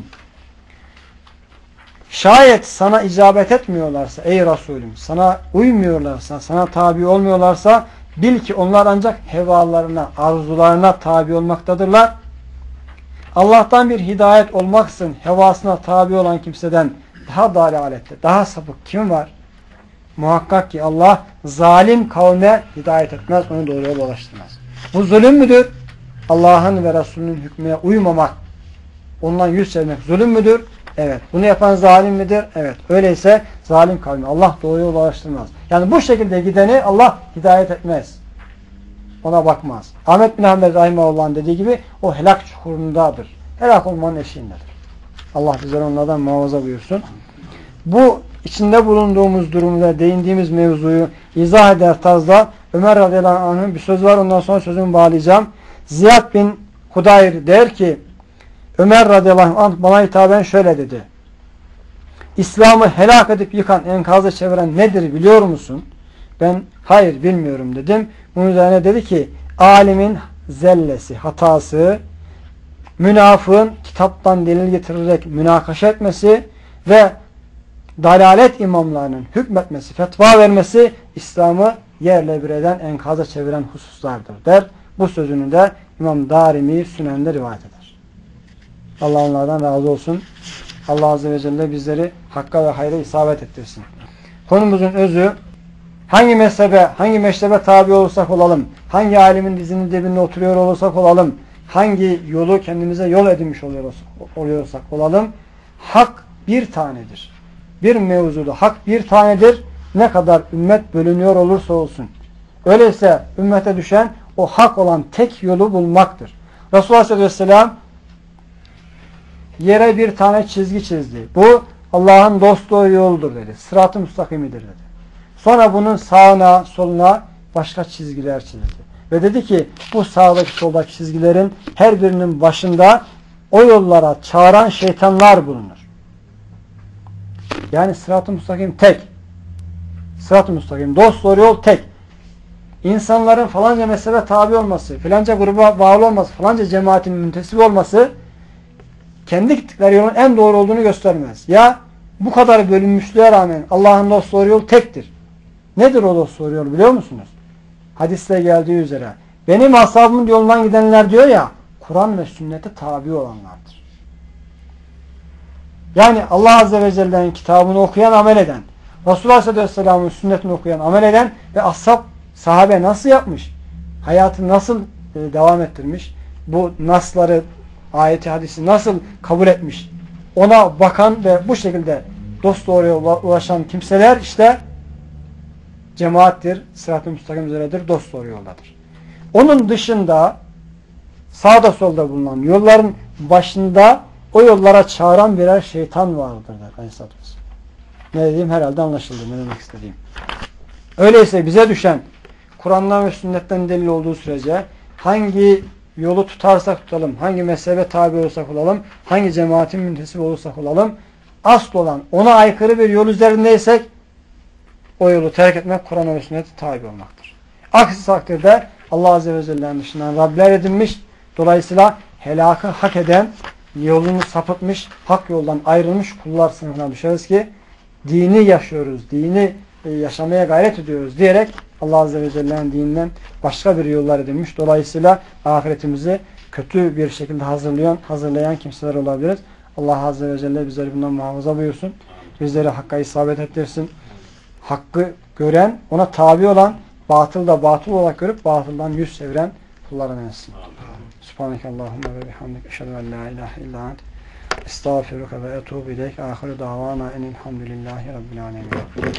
Şayet sana icabet etmiyorlarsa ey Resulüm, sana uymuyorlarsa, sana tabi olmuyorlarsa bil ki onlar ancak hevalarına, arzularına tabi olmaktadırlar. Allah'tan bir hidayet olmaksızın hevasına tabi olan kimseden daha dalalette, daha sapık kim var? Muhakkak ki Allah zalim kavme hidayet etmez, onu doğruya ulaştırmaz. Bu zulüm müdür? Allah'ın ve Resulünün hükmüne uymamak, ondan yüz çevirmek zulüm müdür? Evet. Bunu yapan zalim midir? Evet. Öyleyse zalim kavmi Allah doğruya ulaştırmaz. Yani bu şekilde gideni Allah hidayet etmez. Ona bakmaz. Ahmet bin Hanbel Rahimahullah'ın dediği gibi o helak çukurundadır. Helak olmanın eşiğindedir. Allah bizleri onlardan muhafaza buyursun. Bu içinde bulunduğumuz durumda değindiğimiz mevzuyu izah eder tarzda Ömer radıyallahu anh'ın bir sözü var. Ondan sonra sözümü bağlayacağım. Ziyad bin Hudayr der ki Ömer radıyallahu anh bana hitaben şöyle dedi. İslam'ı helak edip yıkan, enkazı çeviren nedir biliyor musun? Ben hayır bilmiyorum dedim. Bunun üzerine dedi ki alimin zellesi, hatası, münafığın kitaptan delil getirerek münakaşa etmesi ve dalalet imamlarının hükmetmesi, fetva vermesi İslam'ı yerle bir eden, enkaza çeviren hususlardır der. Bu sözünü de İmam Darimi Sünen'de rivayet eder. Allah onlardan razı olsun. Allah Azze ve Celle bizleri hakka ve hayra isabet ettirsin. Konumuzun özü hangi mezhebe, hangi meşrebe tabi olursak olalım, hangi alimin dizinin dibinde oturuyor olursak olalım, hangi yolu kendimize yol edinmiş oluyorsak olalım, hak bir tanedir. Bir mevzuda hak bir tanedir. Ne kadar ümmet bölünüyor olursa olsun. Öyleyse ümmete düşen o hak olan tek yolu bulmaktır. Resulullah sallallahu aleyhi ve sellem yere bir tane çizgi çizdi. Bu Allah'ın dost doğru yoludur dedi. Sırat-ı müstakimidir dedi. Sonra bunun sağına, soluna başka çizgiler çizdi. Ve dedi ki bu sağdaki soldaki çizgilerin her birinin başında o yollara çağıran şeytanlar bulunur. Yani sırat-ı müstakim tek. Sırat-ı müstakim, dost doğru yol tek. İnsanların falanca mezhebe tabi olması, falanca gruba bağlı olması, falanca cemaatin müntesip olması kendi gittikleri yolun en doğru olduğunu göstermez. Ya bu kadar bölünmüşlüğe rağmen Allah'ın dost doğru yolu tektir. Nedir o dost doğru yol biliyor musunuz? Hadiste geldiği üzere benim ashabımın yolundan gidenler diyor ya Kur'an ve sünnete tabi olanlardır. Yani Allah Azze ve Celle'nin kitabını okuyan, amel eden, Resulullah sallallahu aleyhi ve sellem'in sünnetini okuyan, amel eden ve ashab, sahabe nasıl yapmış? Hayatı nasıl devam ettirmiş? Bu nasları, ayeti, hadisi nasıl kabul etmiş? Ona bakan ve bu şekilde dost doğruya ulaşan kimseler işte cemaattir, sırat-ı müstakim üzeredir, dost doğru yoldadır. Onun dışında sağda solda bulunan yolların başında o yollara çağıran birer şeytan vardır der Aleyhisselatü Vesselam. Ne dediğim herhalde anlaşıldı. Ne demek istediğim. Öyleyse bize düşen Kur'an'dan ve sünnetten delil olduğu sürece hangi yolu tutarsak tutalım, hangi mezhebe tabi olursak olalım, hangi cemaatin müntesip olursak olalım, asıl olan ona aykırı bir yol üzerindeysek o yolu terk etmek Kur'an ve sünnete tabi olmaktır. Aksi takdirde Allah Azze ve Celle'nin dışından Rabler edinmiş, dolayısıyla helakı hak eden, yolunu sapıtmış, hak yoldan ayrılmış kullar sınıfına düşeriz ki dini yaşıyoruz, dini yaşamaya gayret ediyoruz diyerek Allah Azze ve Celle'nin dininden başka bir yollar edinmiş. Dolayısıyla ahiretimizi kötü bir şekilde hazırlayan kimseler olabiliriz. Allah Azze ve Celle bizleri bundan muhafaza buyursun. Bizleri hakka isabet ettirsin. Hakkı gören, ona tabi olan, batıl da batıl olarak görüp batıldan yüz çeviren kullarına etsin. Subhanekallahumma ve bihamdik. Eşhedü en la ilahe illa ent. Estağfiruke ve etûbü ileyk. Ahiru davana enilhamdülillahi rabbil alemin.